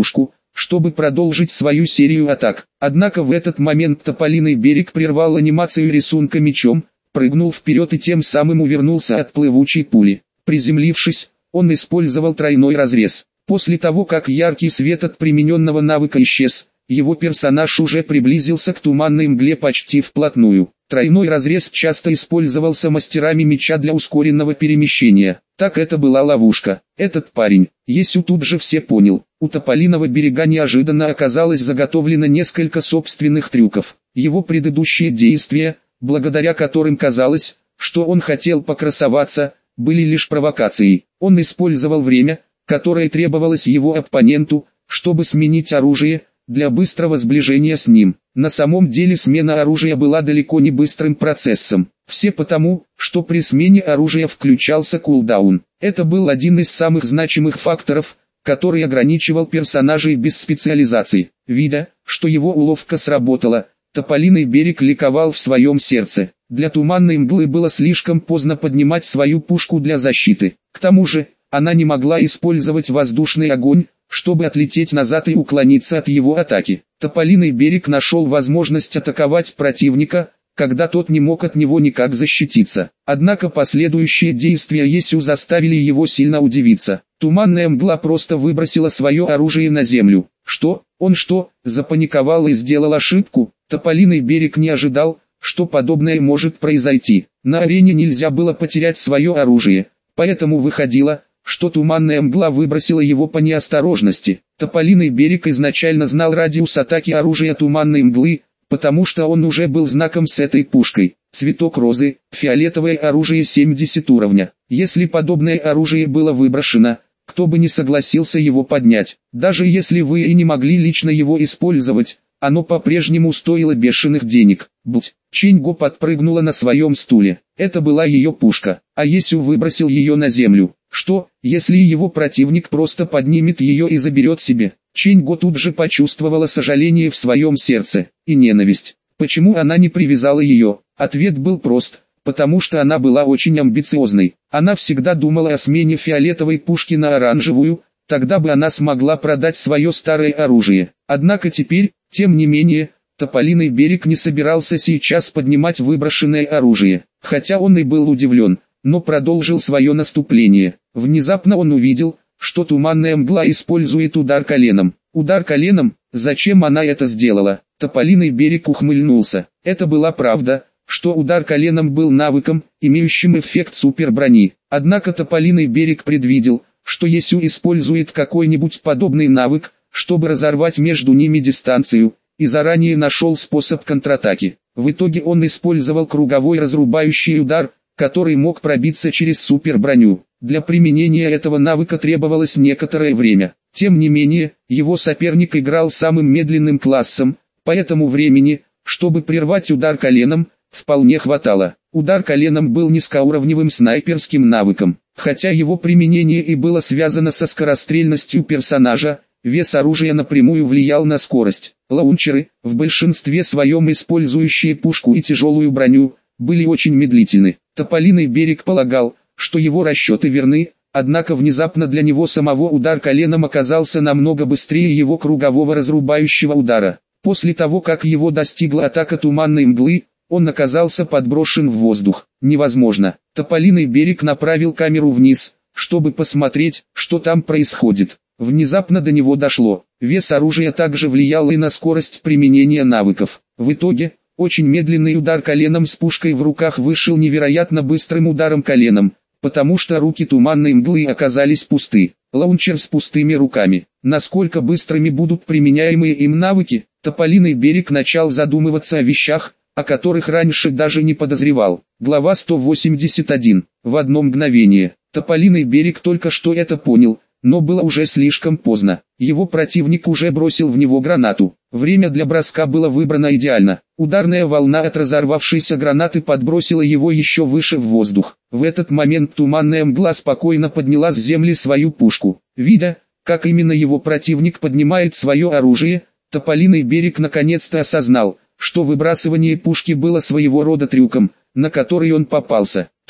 чтобы продолжить свою серию атак. Однако в этот момент Тополиный берег прервал анимацию рисунка мечом, прыгнул вперед и тем самым увернулся от плывучей пули. Приземлившись, он использовал тройной разрез. После того, как яркий свет от примененного навыка исчез, его персонаж уже приблизился к туманной мгле почти вплотную. Тройной разрез часто использовался мастерами меча для ускоренного перемещения. Так это была ловушка. Этот парень, Есю тут же все понял. У Тополиного берега неожиданно оказалось заготовлено несколько собственных трюков. Его предыдущие действия, благодаря которым казалось, что он хотел покрасоваться, были лишь провокацией. Он использовал время, которое требовалось его оппоненту, чтобы сменить оружие, для быстрого сближения с ним. На самом деле смена оружия была далеко не быстрым процессом. Все потому, что при смене оружия включался кулдаун. Это был один из самых значимых факторов, который ограничивал персонажей без специализации. Видя, что его уловка сработала, Тополиный берег ликовал в своем сердце. Для туманной мглы было слишком поздно поднимать свою пушку для защиты. К тому же, она не могла использовать воздушный огонь, чтобы отлететь назад и уклониться от его атаки. Тополиный берег нашел возможность атаковать противника, когда тот не мог от него никак защититься. Однако последующие действия Есю заставили его сильно удивиться. Туманная мгла просто выбросила свое оружие на землю. Что? Он что, запаниковал и сделал ошибку? Тополиный берег не ожидал, что подобное может произойти. На арене нельзя было потерять свое оружие, поэтому выходило, что туманная мгла выбросила его по неосторожности. Тополиный берег изначально знал радиус атаки оружия туманной мглы, потому что он уже был знаком с этой пушкой. Цветок розы, фиолетовое оружие семьдесят уровня. Если подобное оружие было выброшено, кто бы не согласился его поднять. Даже если вы и не могли лично его использовать, оно по-прежнему стоило бешеных денег. Будь. Чэньго подпрыгнула на своем стуле. Это была ее пушка, а Есю выбросил ее на землю. Что, если его противник просто поднимет ее и заберет себе? Чэньго тут же почувствовала сожаление в своем сердце и ненависть. Почему она не привязала ее? Ответ был прост, потому что она была очень амбициозной. Она всегда думала о смене фиолетовой пушки на оранжевую, тогда бы она смогла продать свое старое оружие. Однако теперь, тем не менее, Тополиный берег не собирался сейчас поднимать выброшенное оружие. Хотя он и был удивлен, но продолжил свое наступление. Внезапно он увидел, что туманная мгла использует удар коленом. Удар коленом? Зачем она это сделала? Тополиный берег ухмыльнулся. Это была правда, что удар коленом был навыком, имеющим эффект суперброни. Однако Тополиный берег предвидел, что Есю использует какой-нибудь подобный навык, чтобы разорвать между ними дистанцию, и заранее нашел способ контратаки. В итоге он использовал круговой разрубающий удар, который мог пробиться через суперброню. Для применения этого навыка требовалось некоторое время. Тем не менее, его соперник играл самым медленным классом, поэтому времени, чтобы прервать удар коленом, вполне хватало. Удар коленом был низкоуровневым снайперским навыком. Хотя его применение и было связано со скорострельностью персонажа, вес оружия напрямую влиял на скорость. Лаунчеры, в большинстве своем использующие пушку и тяжелую броню, были очень медлительны. Тополиный берег полагал, что его расчеты верны, однако внезапно для него самого удар коленом оказался намного быстрее его кругового разрубающего удара. После того, как его достигла атака туманной мглы, он оказался подброшен в воздух. Невозможно. Тополиный берег направил камеру вниз, чтобы посмотреть, что там происходит. Внезапно до него дошло. Вес оружия также влиял и на скорость применения навыков. В итоге, очень медленный удар коленом с пушкой в руках вышел невероятно быстрым ударом коленом, потому что руки туманной мглы оказались пусты. Лаунчер с пустыми руками. Насколько быстрыми будут применяемые им навыки? Тополиный берег начал задумываться о вещах, о которых раньше даже не подозревал. Глава сто восемьдесят один. В одно мгновение. Тополиный берег только что это понял, но было уже слишком поздно. Его противник уже бросил в него гранату. Время для броска было выбрано идеально. Ударная волна от разорвавшейся гранаты подбросила его еще выше в воздух. В этот момент туманная мгла спокойно подняла с земли свою пушку. Видя, как именно его противник поднимает свое оружие, Тополиный берег наконец-то осознал, что выбрасывание пушки было своего рода трюком, на который он попался.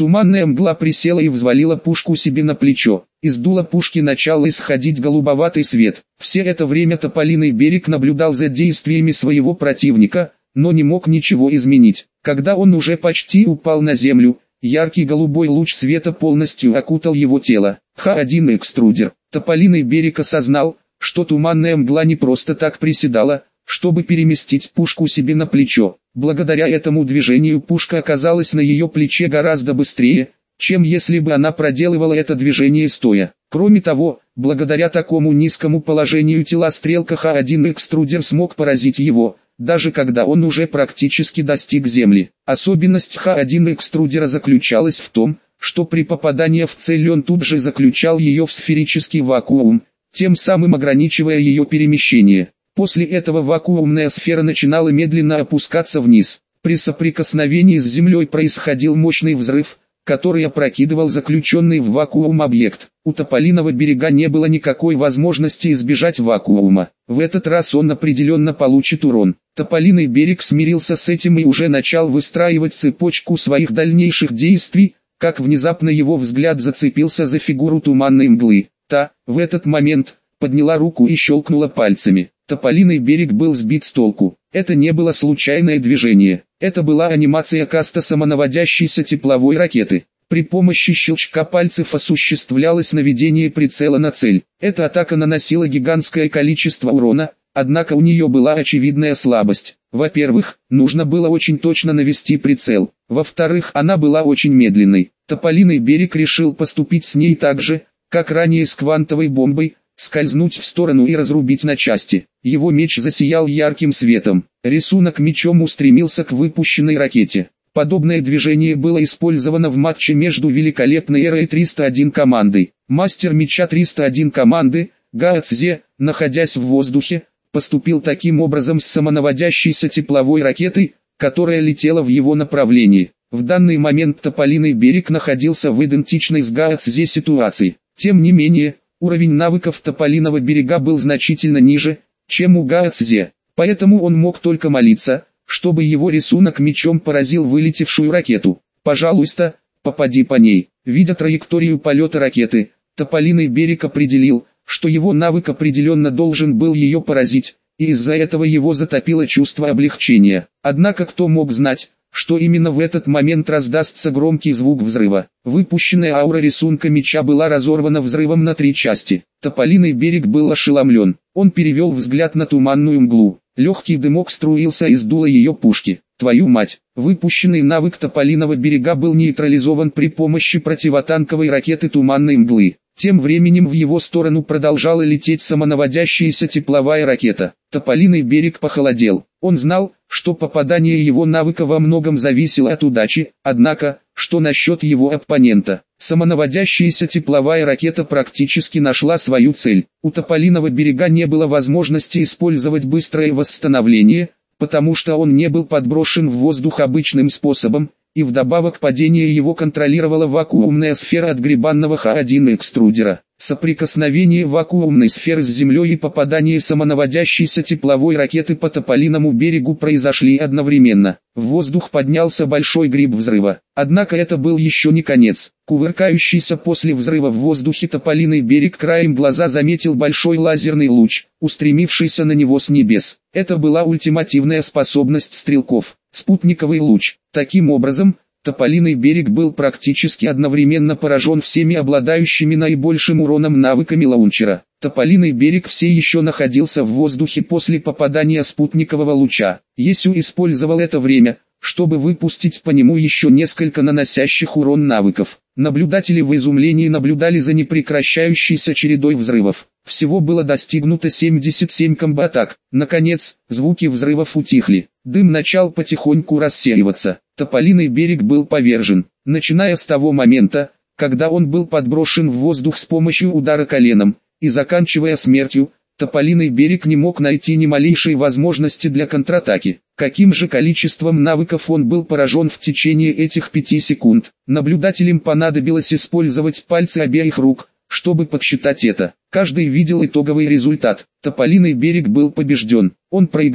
Туманная мгла присела и взвалила пушку себе на плечо. Из дула пушки начал исходить голубоватый свет. Все это время Тополиный берег наблюдал за действиями своего противника, но не мог ничего изменить. Когда он уже почти упал на землю, яркий голубой луч света полностью окутал его тело. Х один экструдер. Тополиный берег осознал, что туманная мгла не просто так приседала, чтобы переместить пушку себе на плечо. Благодаря этому движению пушка оказалась на ее плече гораздо быстрее, чем если бы она проделывала это движение стоя. Кроме того, благодаря такому низкому положению тела стрелка Х один экструдер смог поразить его, даже когда он уже практически достиг земли. Особенность Х один экструдера заключалась в том, что при попадании в цель он тут же заключал ее в сферический вакуум, тем самым ограничивая ее перемещение. После этого вакуумная сфера начинала медленно опускаться вниз. При соприкосновении с землей происходил мощный взрыв, который опрокидывал заключенный в вакуум объект. У Тополиного берега не было никакой возможности избежать вакуума. В этот раз он определенно получит урон. Тополиный берег смирился с этим и уже начал выстраивать цепочку своих дальнейших действий, как внезапно его взгляд зацепился за фигуру туманной мглы. Та, в этот момент, подняла руку и щелкнула пальцами. Тополиный берег был сбит с толку. Это не было случайное движение. Это была анимация каста самонаводящейся тепловой ракеты. При помощи щелчка пальцев осуществлялось наведение прицела на цель. Эта атака наносила гигантское количество урона, однако у нее была очевидная слабость. Во-первых, нужно было очень точно навести прицел. Во-вторых, она была очень медленной. Тополиный берег решил поступить с ней так же, как ранее с квантовой бомбой, скользнуть в сторону и разрубить на части. Его меч засиял ярким светом. Рисунок мечом устремился к выпущенной ракете. Подобное движение было использовано в матче между великолепной Эрой триста один командой. Мастер меча триста один команды, Гао Цзэ, находясь в воздухе, поступил таким образом с самонаводящейся тепловой ракетой, которая летела в его направлении. В данный момент Тополиный берег находился в идентичной с Гао Цзэ ситуации. Тем не менее, уровень навыков Тополиного берега был значительно ниже, чем у Гао Цзэ, поэтому он мог только молиться, чтобы его рисунок мечом поразил вылетевшую ракету. «Пожалуйста, попади по ней». Видя траекторию полета ракеты, Тополиный берег определил, что его навык определенно должен был ее поразить, и из-за этого его затопило чувство облегчения. Однако кто мог знать, что именно в этот момент раздастся громкий звук взрыва. Выпущенная аура рисунка меча была разорвана взрывом на три части. Тополиный берег был ошеломлен. Он перевел взгляд на туманную мглу. Легкий дымок струился из дула ее пушки. Твою мать! Выпущенный навык Тополиного берега был нейтрализован при помощи противотанковой ракеты туманной мглы. Тем временем в его сторону продолжала лететь самонаводящаяся тепловая ракета. Тополиный берег похолодел. Он знал, что попадание его навыка во многом зависело от удачи, однако, что насчет его оппонента? Самонаводящаяся тепловая ракета практически нашла свою цель. У Тополиного берега не было возможности использовать быстрое восстановление, потому что он не был подброшен в воздух обычным способом, и вдобавок падение его контролировала вакуумная сфера от грибанного Х один экструдера. Соприкосновение вакуумной сферы с землей и попадание самонаводящейся тепловой ракеты по Тополиному берегу произошли одновременно. В воздух поднялся большой гриб взрыва. Однако это был еще не конец. Кувыркающийся после взрыва в воздухе Тополиный берег краем глаза заметил большой лазерный луч, устремившийся на него с небес. Это была ультимативная способность стрелков. Спутниковый луч. Таким образом, Тополиный берег был практически одновременно поражен всеми обладающими наибольшим уроном навыками лаунчера. Тополиный берег все еще находился в воздухе после попадания спутникового луча. Есю использовал это время, чтобы выпустить по нему еще несколько наносящих урон навыков. Наблюдатели в изумлении наблюдали за непрекращающейся чередой взрывов. Всего было достигнуто семьдесят семь комбо-атак. Наконец, звуки взрывов утихли. Дым начал потихоньку рассеиваться. Тополиный берег был повержен. Начиная с того момента, когда он был подброшен в воздух с помощью удара коленом, и заканчивая смертью, Тополиный берег не мог найти ни малейшей возможности для контратаки. Каким же количеством навыков он был поражен в течение этих пяти секунд? Наблюдателям понадобилось использовать пальцы обеих рук, чтобы подсчитать это. Каждый видел итоговый результат. Тополиный берег был побежден. Он проиграл.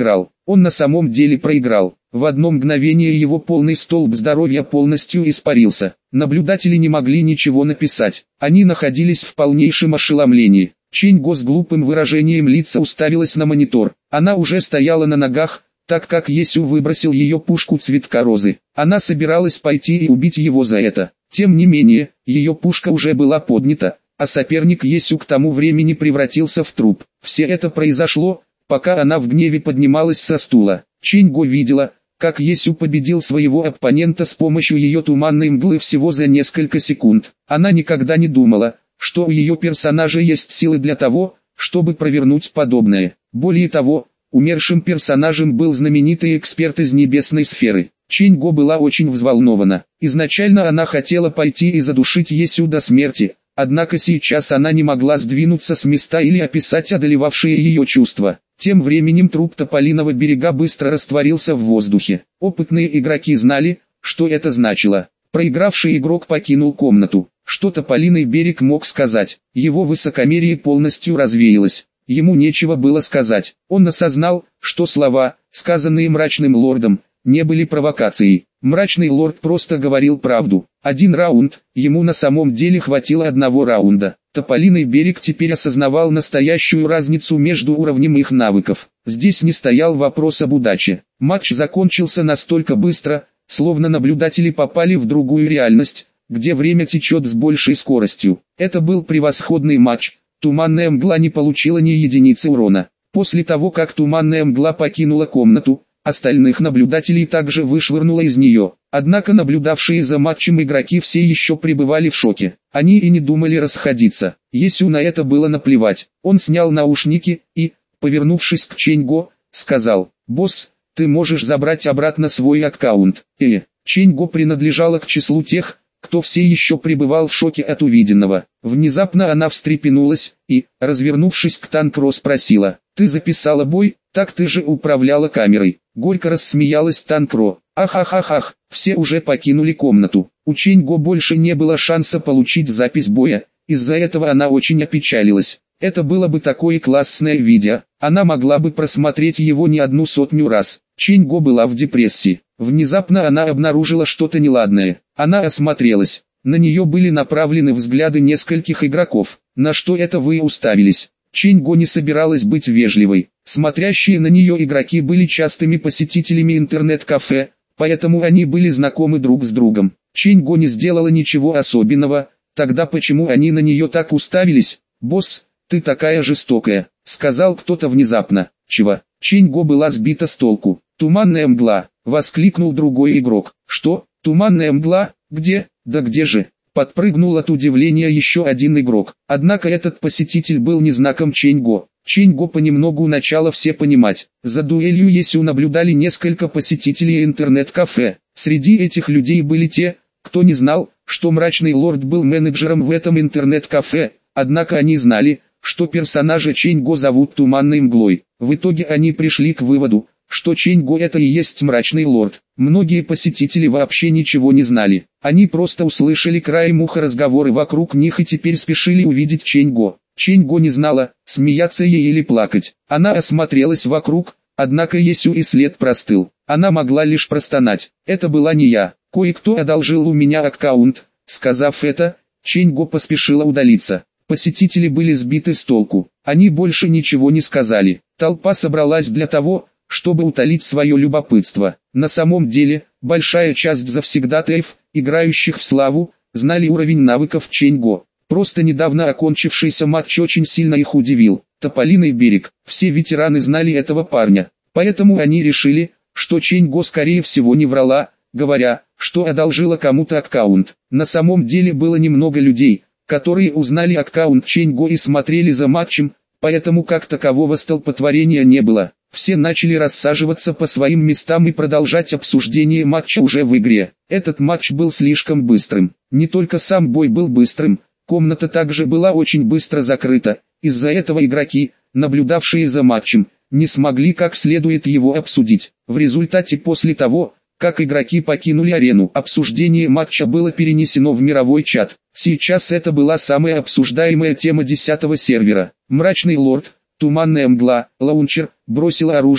Он на самом деле проиграл. В одно мгновение его полный столб здоровья полностью испарился. Наблюдатели не могли ничего написать. Они находились в полнейшем ошеломлении. Чэнь-Го с глупым выражением лица уставилась на монитор. Она уже стояла на ногах, так как Есю выбросил ее пушку цветка розы. Она собиралась пойти и убить его за это. Тем не менее, ее пушка уже была поднята, а соперник Есю к тому времени превратился в труп. Все это произошло, пока она в гневе поднималась со стула. Чэнь-Го видела, как Есю победил своего оппонента с помощью ее туманной мглы всего за несколько секунд. Она никогда не думала, что у ее персонажа есть силы для того, чтобы провернуть подобное. Более того, умершим персонажем был знаменитый эксперт из небесной сферы. Чэнь-Го была очень взволнована. Изначально она хотела пойти и задушить Есю до смерти, однако сейчас она не могла сдвинуться с места или описать одолевавшие ее чувства. Тем временем труп Тополиного берега быстро растворился в воздухе. Опытные игроки знали, что это значило. Проигравший игрок покинул комнату. Что Тополиный берег мог сказать? Его высокомерие полностью развеялось. Ему нечего было сказать. Он осознал, что слова, сказанные Мрачным Лордом, не были провокацией. Мрачный Лорд просто говорил правду. Один раунд, ему на самом деле хватило одного раунда. Тополиный берег теперь осознавал настоящую разницу между уровнем их навыков. Здесь не стоял вопрос об удаче. Матч закончился настолько быстро, словно наблюдатели попали в другую реальность, где время течет с большей скоростью. Это был превосходный матч. Туманная мгла не получила ни единицы урона. После того, как туманная мгла покинула комнату, остальных наблюдателей также вышвырнуло из нее. Однако наблюдавшие за матчем игроки все еще пребывали в шоке. Они и не думали расходиться. Есю на это было наплевать. Он снял наушники и, повернувшись к Чэнь-Го, сказал: «Босс, ты можешь забрать обратно свой аккаунт». Э, Чэнь-Го принадлежала к числу тех, кто все еще пребывал в шоке от увиденного. Внезапно она встрепенулась и, развернувшись к Танкро, спросила: «Ты записала бой? Так ты же управляла камерой». Горько рассмеялась Танкро. Ах-ах-ах-ах, все уже покинули комнату. У Чэнь-Го больше не было шанса получить запись боя, из-за этого она очень опечалилась. Это было бы такое классное видео, она могла бы просмотреть его не одну сотню раз. Чэнь-Го была в депрессии. Внезапно она обнаружила что-то неладное. Она осмотрелась. На нее были направлены взгляды нескольких игроков. На что это вы уставились? Чэнь-Го не собиралась быть вежливой. Смотрящие на нее игроки были частыми посетителями интернет-кафе, поэтому они были знакомы друг с другом. Чэнь-Го не сделала ничего особенного, тогда почему они на нее так уставились? «Босс, ты такая жестокая», — сказал кто-то внезапно. «Чего?» Чэнь-Го была сбита с толку. «Туманная мгла», — воскликнул другой игрок. «Что? Туманная мгла? Где? Да где же?» Подпрыгнул от удивления еще один игрок. Однако этот посетитель был не знаком Чэнь-Го. Чэнь-Го понемногу начала все понимать. За дуэлью Есю наблюдали несколько посетителей интернет-кафе. Среди этих людей были те, кто не знал, что Мрачный Лорд был менеджером в этом интернет-кафе, однако они знали, что персонажа Чэнь-Го зовут Туманной мглой. В итоге они пришли к выводу, что Чэнь-Го это и есть Мрачный Лорд. Многие посетители вообще ничего не знали. Они просто услышали краем уха разговоры вокруг них и теперь спешили увидеть Чэнь-Го. Чэнь-Го не знала, смеяться ей или плакать. Она осмотрелась вокруг, однако Есю и след простыл. Она могла лишь простонать: «Это была не я. Кое-кто одолжил у меня аккаунт». Сказав это, Чэнь-Го поспешила удалиться. Посетители были сбиты с толку. Они больше ничего не сказали. Толпа собралась для того, чтобы утолить свое любопытство. На самом деле, большая часть завсегдатаев, играющих в славу, знали уровень навыков Чэнь-Го. Просто недавно окончившийся матч очень сильно их удивил. Тополиный берег. Все ветераны знали этого парня. Поэтому они решили, что Чэнь-Го скорее всего не врала, говоря, что одолжила кому-то аккаунт. На самом деле было немного людей, которые узнали аккаунт Чэнь-Го и смотрели за матчем, поэтому как такового столпотворения не было. Все начали рассаживаться по своим местам и продолжать обсуждение матча уже в игре. Этот матч был слишком быстрым. Не только сам бой был быстрым, комната также была очень быстро закрыта. Из-за этого игроки, наблюдавшие за матчем, не смогли как следует его обсудить. В результате после того, как игроки покинули арену, обсуждение матча было перенесено в мировой чат. Сейчас это была самая обсуждаемая тема десятого сервера. Мрачный Лорд, Туманная мгла, лаунчер, бросила оружие,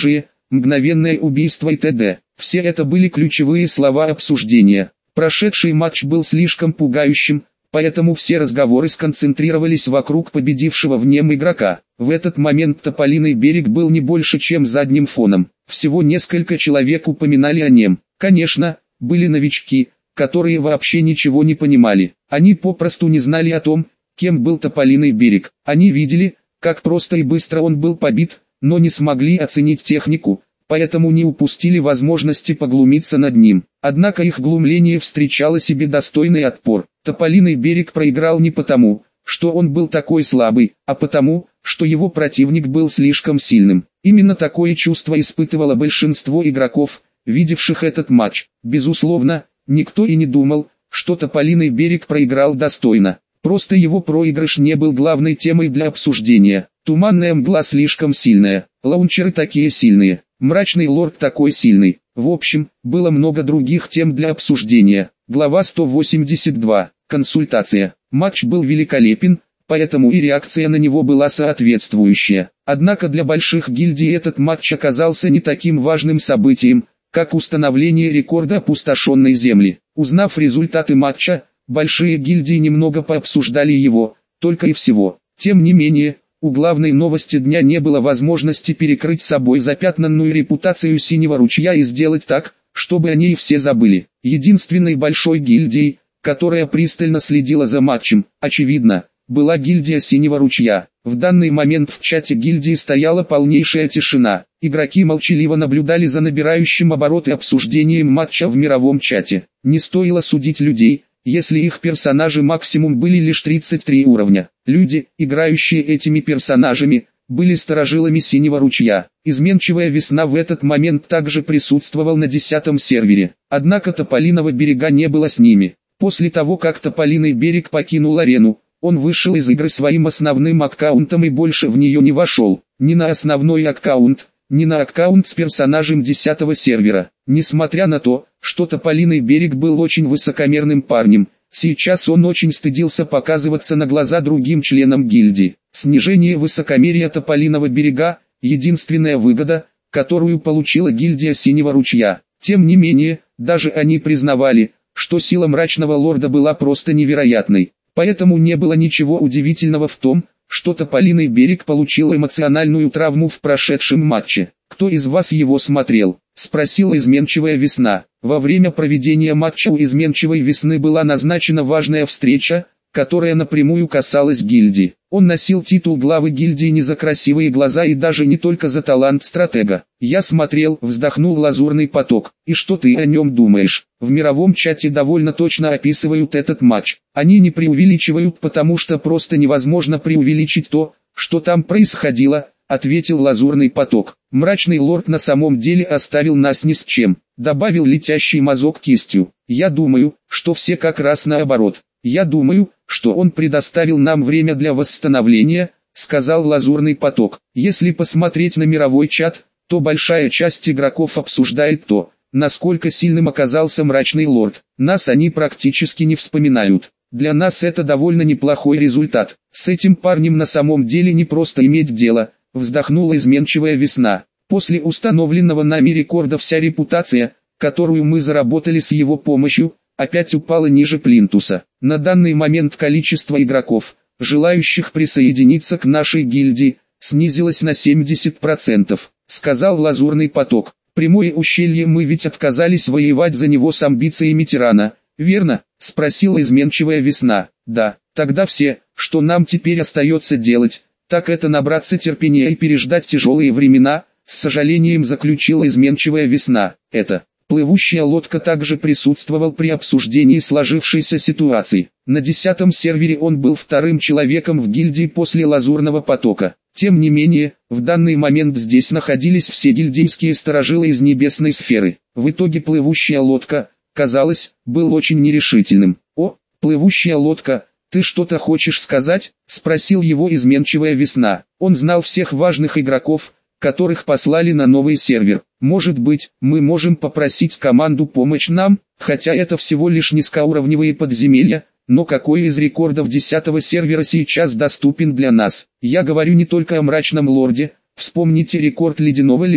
мгновенное убийство и т.д. Все это были ключевые слова обсуждения. Прошедший матч был слишком пугающим, поэтому все разговоры сконцентрировались вокруг победившего в нем игрока. В этот момент Тополиный берег был не больше, чем задним фоном. Всего несколько человек упоминали о нем. Конечно, были новички, которые вообще ничего не понимали. Они попросту не знали о том, кем был Тополиный берег. Они видели, как просто и быстро он был побит, но не смогли оценить технику, поэтому не упустили возможности поглумиться над ним. Однако их глумление встречало себе достойный отпор. Тополиный берег проиграл не потому, что он был такой слабый, а потому, что его противник был слишком сильным. Именно такое чувство испытывало большинство игроков, видевших этот матч. Безусловно, никто и не думал, что Тополиный берег проиграл достойно. Просто его проигрыш не был главной темой для обсуждения. Туманная мгла слишком сильная, лаунчеры такие сильные, мрачный лорд такой сильный. В общем, было много других тем для обсуждения. Глава сто восемьдесят два. Консультация. Матч был великолепен, поэтому и реакция на него была соответствующая. Однако для больших гильдий этот матч оказался не таким важным событием, как установление рекорда опустошенной земли. Узнав результаты матча, большие гильдии немного пообсуждали его, только и всего. Тем не менее, у главной новости дня не было возможности перекрыть собой запятнанную репутацию Синего ручья и сделать так, чтобы о ней все забыли. Единственной большой гильдией, которая пристально следила за матчем, очевидно, была гильдия Синего ручья. В данный момент в чате гильдии стояла полнейшая тишина. Игроки молчаливо наблюдали за набирающим обороты обсуждением матча в мировом чате. Не стоило судить людей, если их персонажи максимум были лишь тридцать три уровня. Люди, играющие этими персонажами, были старожилами Синего ручья. Изменчивая весна в этот момент также присутствовал на десятом сервере. Однако Тополиного берега не было с ними. После того, как Тополиный берег покинул арену, он вышел из игры своим основным аккаунтом и больше в нее не вошел. Ни на основной аккаунт, ни на аккаунт с персонажем десятого сервера. Несмотря на то, что Тополиный берег был очень высокомерным парнем, сейчас он очень стыдился показываться на глаза другим членам гильдии. Снижение высокомерия Тополиного берега – единственная выгода, которую получила гильдия Синего ручья. Тем не менее, даже они признавали, что сила мрачного лорда была просто невероятной. Поэтому не было ничего удивительного в том, что Тополиный берег получил эмоциональную травму в прошедшем матче. «Кто из вас его смотрел?» – спросила изменчивая весна. Во время проведения матча у изменчивой весны была назначена важная встреча, которая напрямую касалась гильдии. Он носил титул главы гильдии не за красивые глаза и даже не только за талант стратега. «Я смотрел», — вздохнул Лазурный поток. «И что ты о нем думаешь?» В мировом чате довольно точно описывают этот матч. Они не преувеличивают, потому что просто невозможно преувеличить то, что там происходило, ответил Лазурный поток. Мрачный лорд на самом деле оставил нас ни с чем, добавил летящий мазок кистью. Я думаю, что все как раз наоборот. Я думаю, что он предоставил нам время для восстановления, сказал Лазурный поток. Если посмотреть на мировой чат, то большая часть игроков обсуждает то, насколько сильным оказался Мрачный лорд. Нас они практически не вспоминают. Для нас это довольно неплохой результат. С этим парнем на самом деле не просто иметь дело, вздохнула изменчивая весна. После установленного нами рекорда вся репутация, которую мы заработали с его помощью, опять упала ниже плинтуса. На данный момент количество игроков, желающих присоединиться к нашей гильдии, снизилось на семьдесят процентов, сказал Лазурный поток. Прямое ущелье, мы ведь отказались воевать за него с амбициями тирана, верно? Спросила изменчивая весна. Да, тогда все, что нам теперь остается делать, так это набраться терпения и переждать тяжелые времена, с сожалением заключила изменчивая весна. Это плывущая лодка также присутствовал при обсуждении сложившейся ситуации. На десятом сервере он был вторым человеком в гильдии после Лазурного потока. Тем не менее, в данный момент здесь находились все гильдейские старожилы из небесной сферы. В итоге плывущая лодка, казалось, был очень нерешительным. «О, плывущая лодка, ты что-то хочешь сказать?» – спросил его изменчивая весна. Он знал всех важных игроков, которых послали на новый сервер. Может быть, мы можем попросить команду помочь нам, хотя это всего лишь низкоуровневые подземелья, но какой из рекордов десятого сервера сейчас доступен для нас? Я говорю не только о Мрачном лорде, вспомните рекорд Ледяного леса,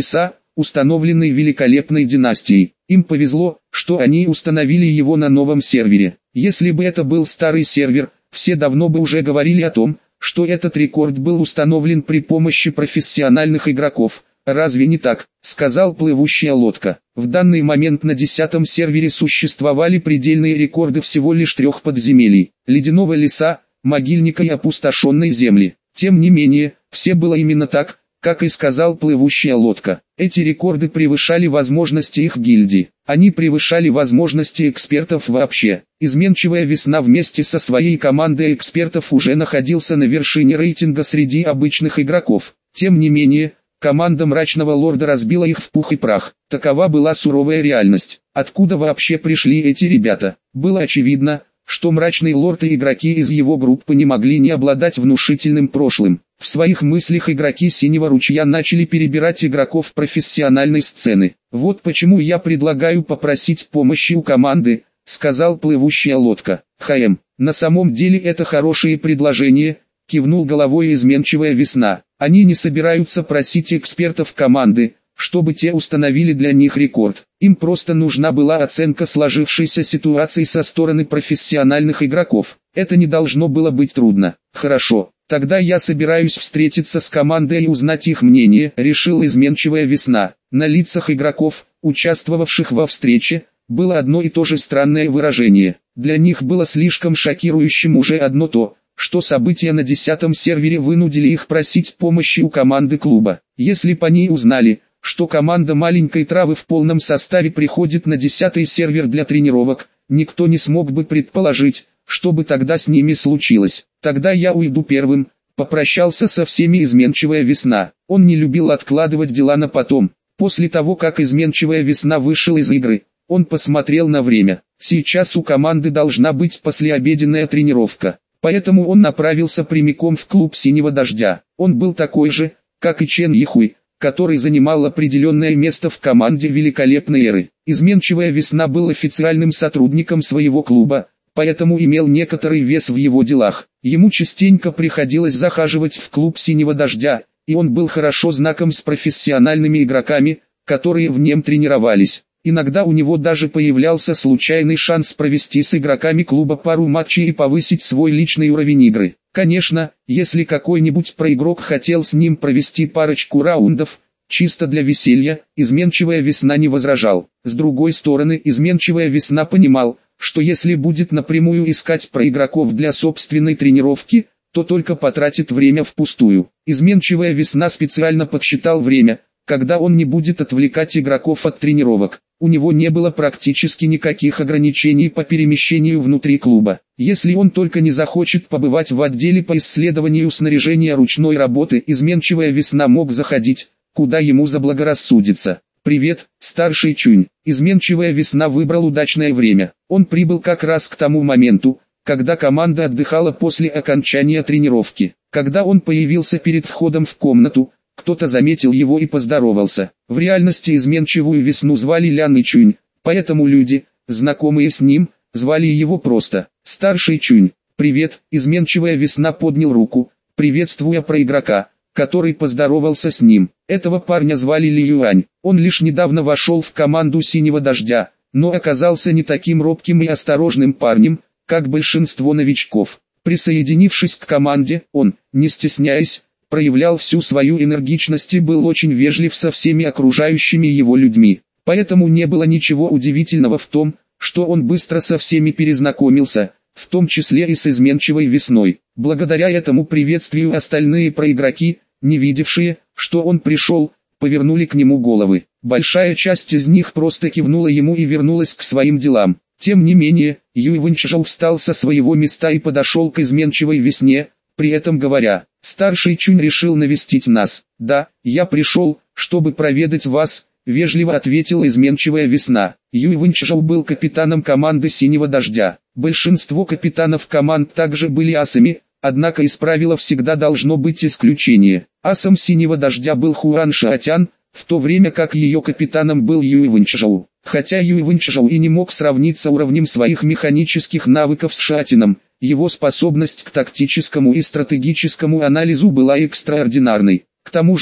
установленный великолепной династией. Им повезло, что они установили его на новом сервере. Если бы это был старый сервер, все давно бы уже говорили о том, что этот рекорд был установлен при помощи профессиональных игроков. «Разве не так?» — сказал плывущая лодка. В данный момент на десятом сервере существовали предельные рекорды всего лишь трех подземелий: ледяного леса, могильника и опустошенной земли. Тем не менее, все было именно так, как и сказал плывущая лодка. Эти рекорды превышали возможности их гильдии. Они превышали возможности экспертов вообще. Изменчивая весна вместе со своей командой экспертов уже находился на вершине рейтинга среди обычных игроков. Тем не менее, команда Мрачного Лорда разбила их в пух и прах. Такова была суровая реальность. Откуда вообще пришли эти ребята? Было очевидно, что Мрачный Лорд и игроки из его группы не могли не обладать внушительным прошлым. В своих мыслях игроки Синего Ручья начали перебирать игроков профессиональной сцены. «Вот почему я предлагаю попросить помощи у команды», — сказал плывущая лодка. «Хм, на самом деле это хорошее предложение», — кивнул головой изменчивая весна. «Они не собираются просить экспертов команды, чтобы те установили для них рекорд. Им просто нужна была оценка сложившейся ситуации со стороны профессиональных игроков. Это не должно было быть трудно». «Хорошо, тогда я собираюсь встретиться с командой и узнать их мнение», — решила изменчивая весна. На лицах игроков, участвовавших во встрече, было одно и то же странное выражение. Для них было слишком шокирующим уже одно то, что события на десятом сервере вынудили их просить помощи у команды клуба. Если бы они узнали, что команда маленькой травы в полном составе приходит на десятый сервер для тренировок, никто не смог бы предположить, что бы тогда с ними случилось. «Тогда я уйду первым», — попрощался со всеми изменчивая весна. Он не любил откладывать дела на потом. После того, как изменчивая весна вышел из игры, он посмотрел на время. Сейчас у команды должна быть послеобеденная тренировка. Поэтому он направился прямиком в клуб Синего Дождя. Он был такой же, как и Чен Ихуй, который занимал определенное место в команде великолепной эры. Изменчивая весна был официальным сотрудником своего клуба, поэтому имел некоторый вес в его делах. Ему частенько приходилось захаживать в клуб Синего Дождя, и он был хорошо знаком с профессиональными игроками, которые в нем тренировались. Иногда у него даже появлялся случайный шанс провести с игроками клуба пару матчей и повысить свой личный уровень игры. Конечно, если какой-нибудь проигрок хотел с ним провести парочку раундов, чисто для веселья, изменчивая весна не возражал. С другой стороны, изменчивая весна понимал, что если будет напрямую искать проигроков для собственной тренировки, то только потратит время впустую. Изменчивая весна специально подсчитал время, когда он не будет отвлекать игроков от тренировок. У него не было практически никаких ограничений по перемещению внутри клуба. Если он только не захочет побывать в отделе по исследованию снаряжения ручной работы, изменчивая весна мог заходить, куда ему заблагорассудится. «Привет, старший Чунь». Изменчивая весна выбрал удачное время. Он прибыл как раз к тому моменту, когда команда отдыхала после окончания тренировки. Когда он появился перед входом в комнату, кто-то заметил его и поздоровался. В реальности изменчивую весну звали Лян и Чунь, поэтому люди, знакомые с ним, звали его просто «Старший Чунь». «Привет», изменчивая весна поднял руку, приветствуя проигрока, который поздоровался с ним. Этого парня звали Ли Юань. Он лишь недавно вошел в команду Синего Дождя, но оказался не таким робким и осторожным парнем, как большинство новичков. Присоединившись к команде, он, не стесняясь, проявлял всю свою энергичность и был очень вежлив со всеми окружающими его людьми. Поэтому не было ничего удивительного в том, что он быстро со всеми перезнакомился, в том числе и с изменчивой весной. Благодаря этому приветствию остальные проигроки, не видевшие, что он пришел, повернули к нему головы. Большая часть из них просто кивнула ему и вернулась к своим делам. Тем не менее, Юй Вэньчжоу встал со своего места и подошел к изменчивой весне, при этом говоря: «Старший Чунь решил навестить нас». «Да, я пришел, чтобы проведать вас», — вежливо ответила изменчивая весна. Юй Вэньчжоу был капитаном команды Синего Дождя. Большинство капитанов команд также были асами, однако из правила всегда должно быть исключение. Асом Синего Дождя был Хуан Шаотян, в то время как ее капитаном был Юй Вэньчжоу. Хотя Юй Вэньчжоу и не мог сравниться уровнем своих механических навыков с Шаотяном, его способность к тактическому и стратегическому анализу была экстраординарной. К тому же,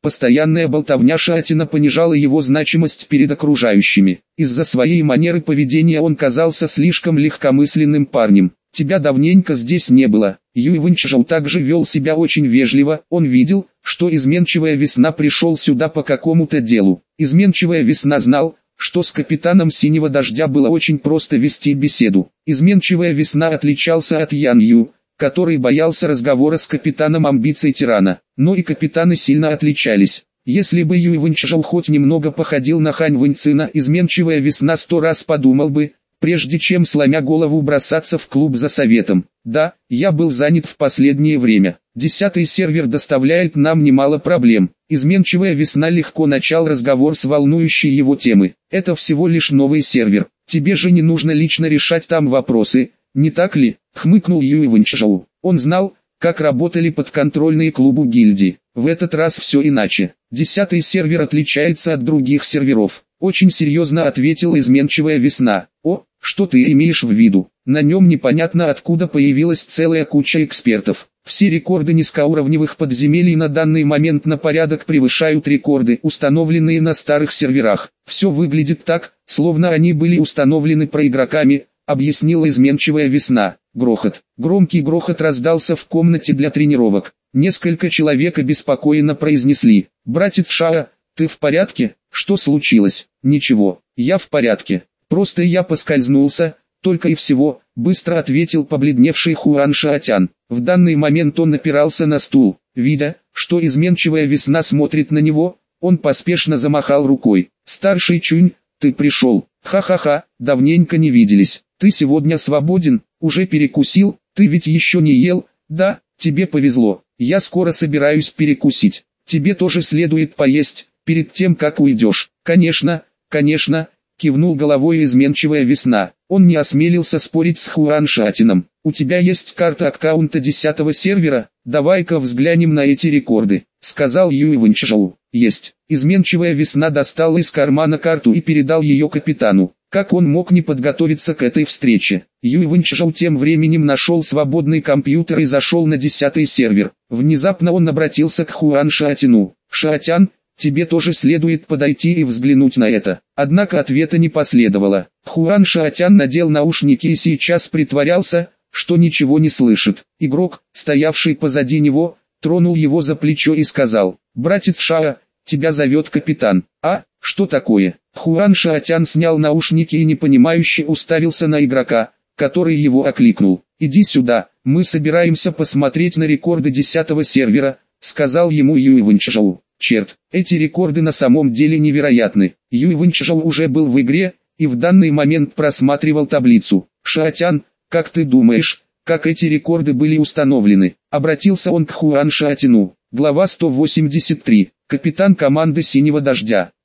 Постоянная болтовня Шаотяна понижала его значимость перед окружающими. Из-за своей манеры поведения он казался слишком легкомысленным парнем. «Тебя давненько здесь не было». Юй Вэньчжоу также вел себя очень вежливо, он видел, что изменчивая весна пришел сюда по какому-то делу. Изменчивая весна знал, что с капитаном Синего Дождя было очень просто вести беседу. Изменчивая весна отличался от Ян Ю, который боялся разговора с капитаном амбиций тирана. Но и капитаны сильно отличались. Если бы Юй Вэньчжоу хоть немного походил на Хань Вэньцина, изменчивая весна сто раз подумал бы, прежде чем сломя голову бросаться в клуб за советом. Да, я был занят в последнее время. Десятый сервер доставляет нам немало проблем. Изменчивая весна легко начал разговор с волнующей его темы. Это всего лишь новый сервер. Тебе же не нужно лично решать там вопросы, не так ли? Хмыкнул Юй Вэньчжоу. Он знал, как работали подконтрольные клубу гильдии. В этот раз все иначе. Десятый сервер отличается от других серверов. Очень серьезно ответила изменчивая весна. О, что ты имеешь в виду? На нем непонятно откуда появилась целая куча экспертов. Все рекорды низкоуровневых подземелий на данный момент на порядок превышают рекорды, установленные на старых серверах. Все выглядит так, словно они были установлены проигроками, объяснила изменчивая весна. Грохот. Громкий грохот раздался в комнате для тренировок. Несколько человек обеспокоенно произнесли: «Братец Шаа, ты в порядке? Что случилось?» «Ничего, я в порядке. Просто я поскользнулся, только и всего», — быстро ответил побледневший Хуан Шаотян. В данный момент он опирался на стул. Видя, что изменчивая весна смотрит на него, он поспешно замахал рукой. «Старший Чунь, ты пришел. Ха-ха-ха, давненько не виделись. Ты сегодня свободен, уже перекусил, ты ведь еще не ел?» «Да, тебе повезло. Я скоро собираюсь перекусить. Тебе тоже следует поесть, перед тем как уйдешь». «Конечно, конечно», — кивнул головой изменчивая весна. Он не осмелился спорить с Хуан Шаотяном. «У тебя есть карта аккаунта десятого сервера? Давай-ка взглянем на эти рекорды», — сказал Юй Вэньчжоу. «Есть». Изменчивая весна достала из кармана карту и передал ее капитану. Как он мог не подготовиться к этой встрече? Юй Вэньчжоу тем временем нашел свободный компьютер и зашел на десятый сервер. Внезапно он обратился к Хуан Шаотяну. «Шаотян, тебе тоже следует подойти и взглянуть на это». Однако ответа не последовало. Хуан Шаотян надел наушники и сейчас притворялся, что ничего не слышит. Игрок, стоявший позади него, тронул его за плечо и сказал: «Братец Шаа, тебя зовет капитан». «А, что такое?» Хуан Шаотян снял наушники и непонимающе уставился на игрока, который его окликнул. «Иди сюда, мы собираемся посмотреть на рекорды десятого сервера», — сказал ему Юй Вэньчжоу. Черт, эти рекорды на самом деле невероятны. Юй Вэньчжоу уже был в игре, и в данный момент просматривал таблицу. «Шаотян, как ты думаешь, как эти рекорды были установлены?» Обратился он к Хуан Шаотяну. Глава сто восемьдесят три. Капитан команды Синего Дождя.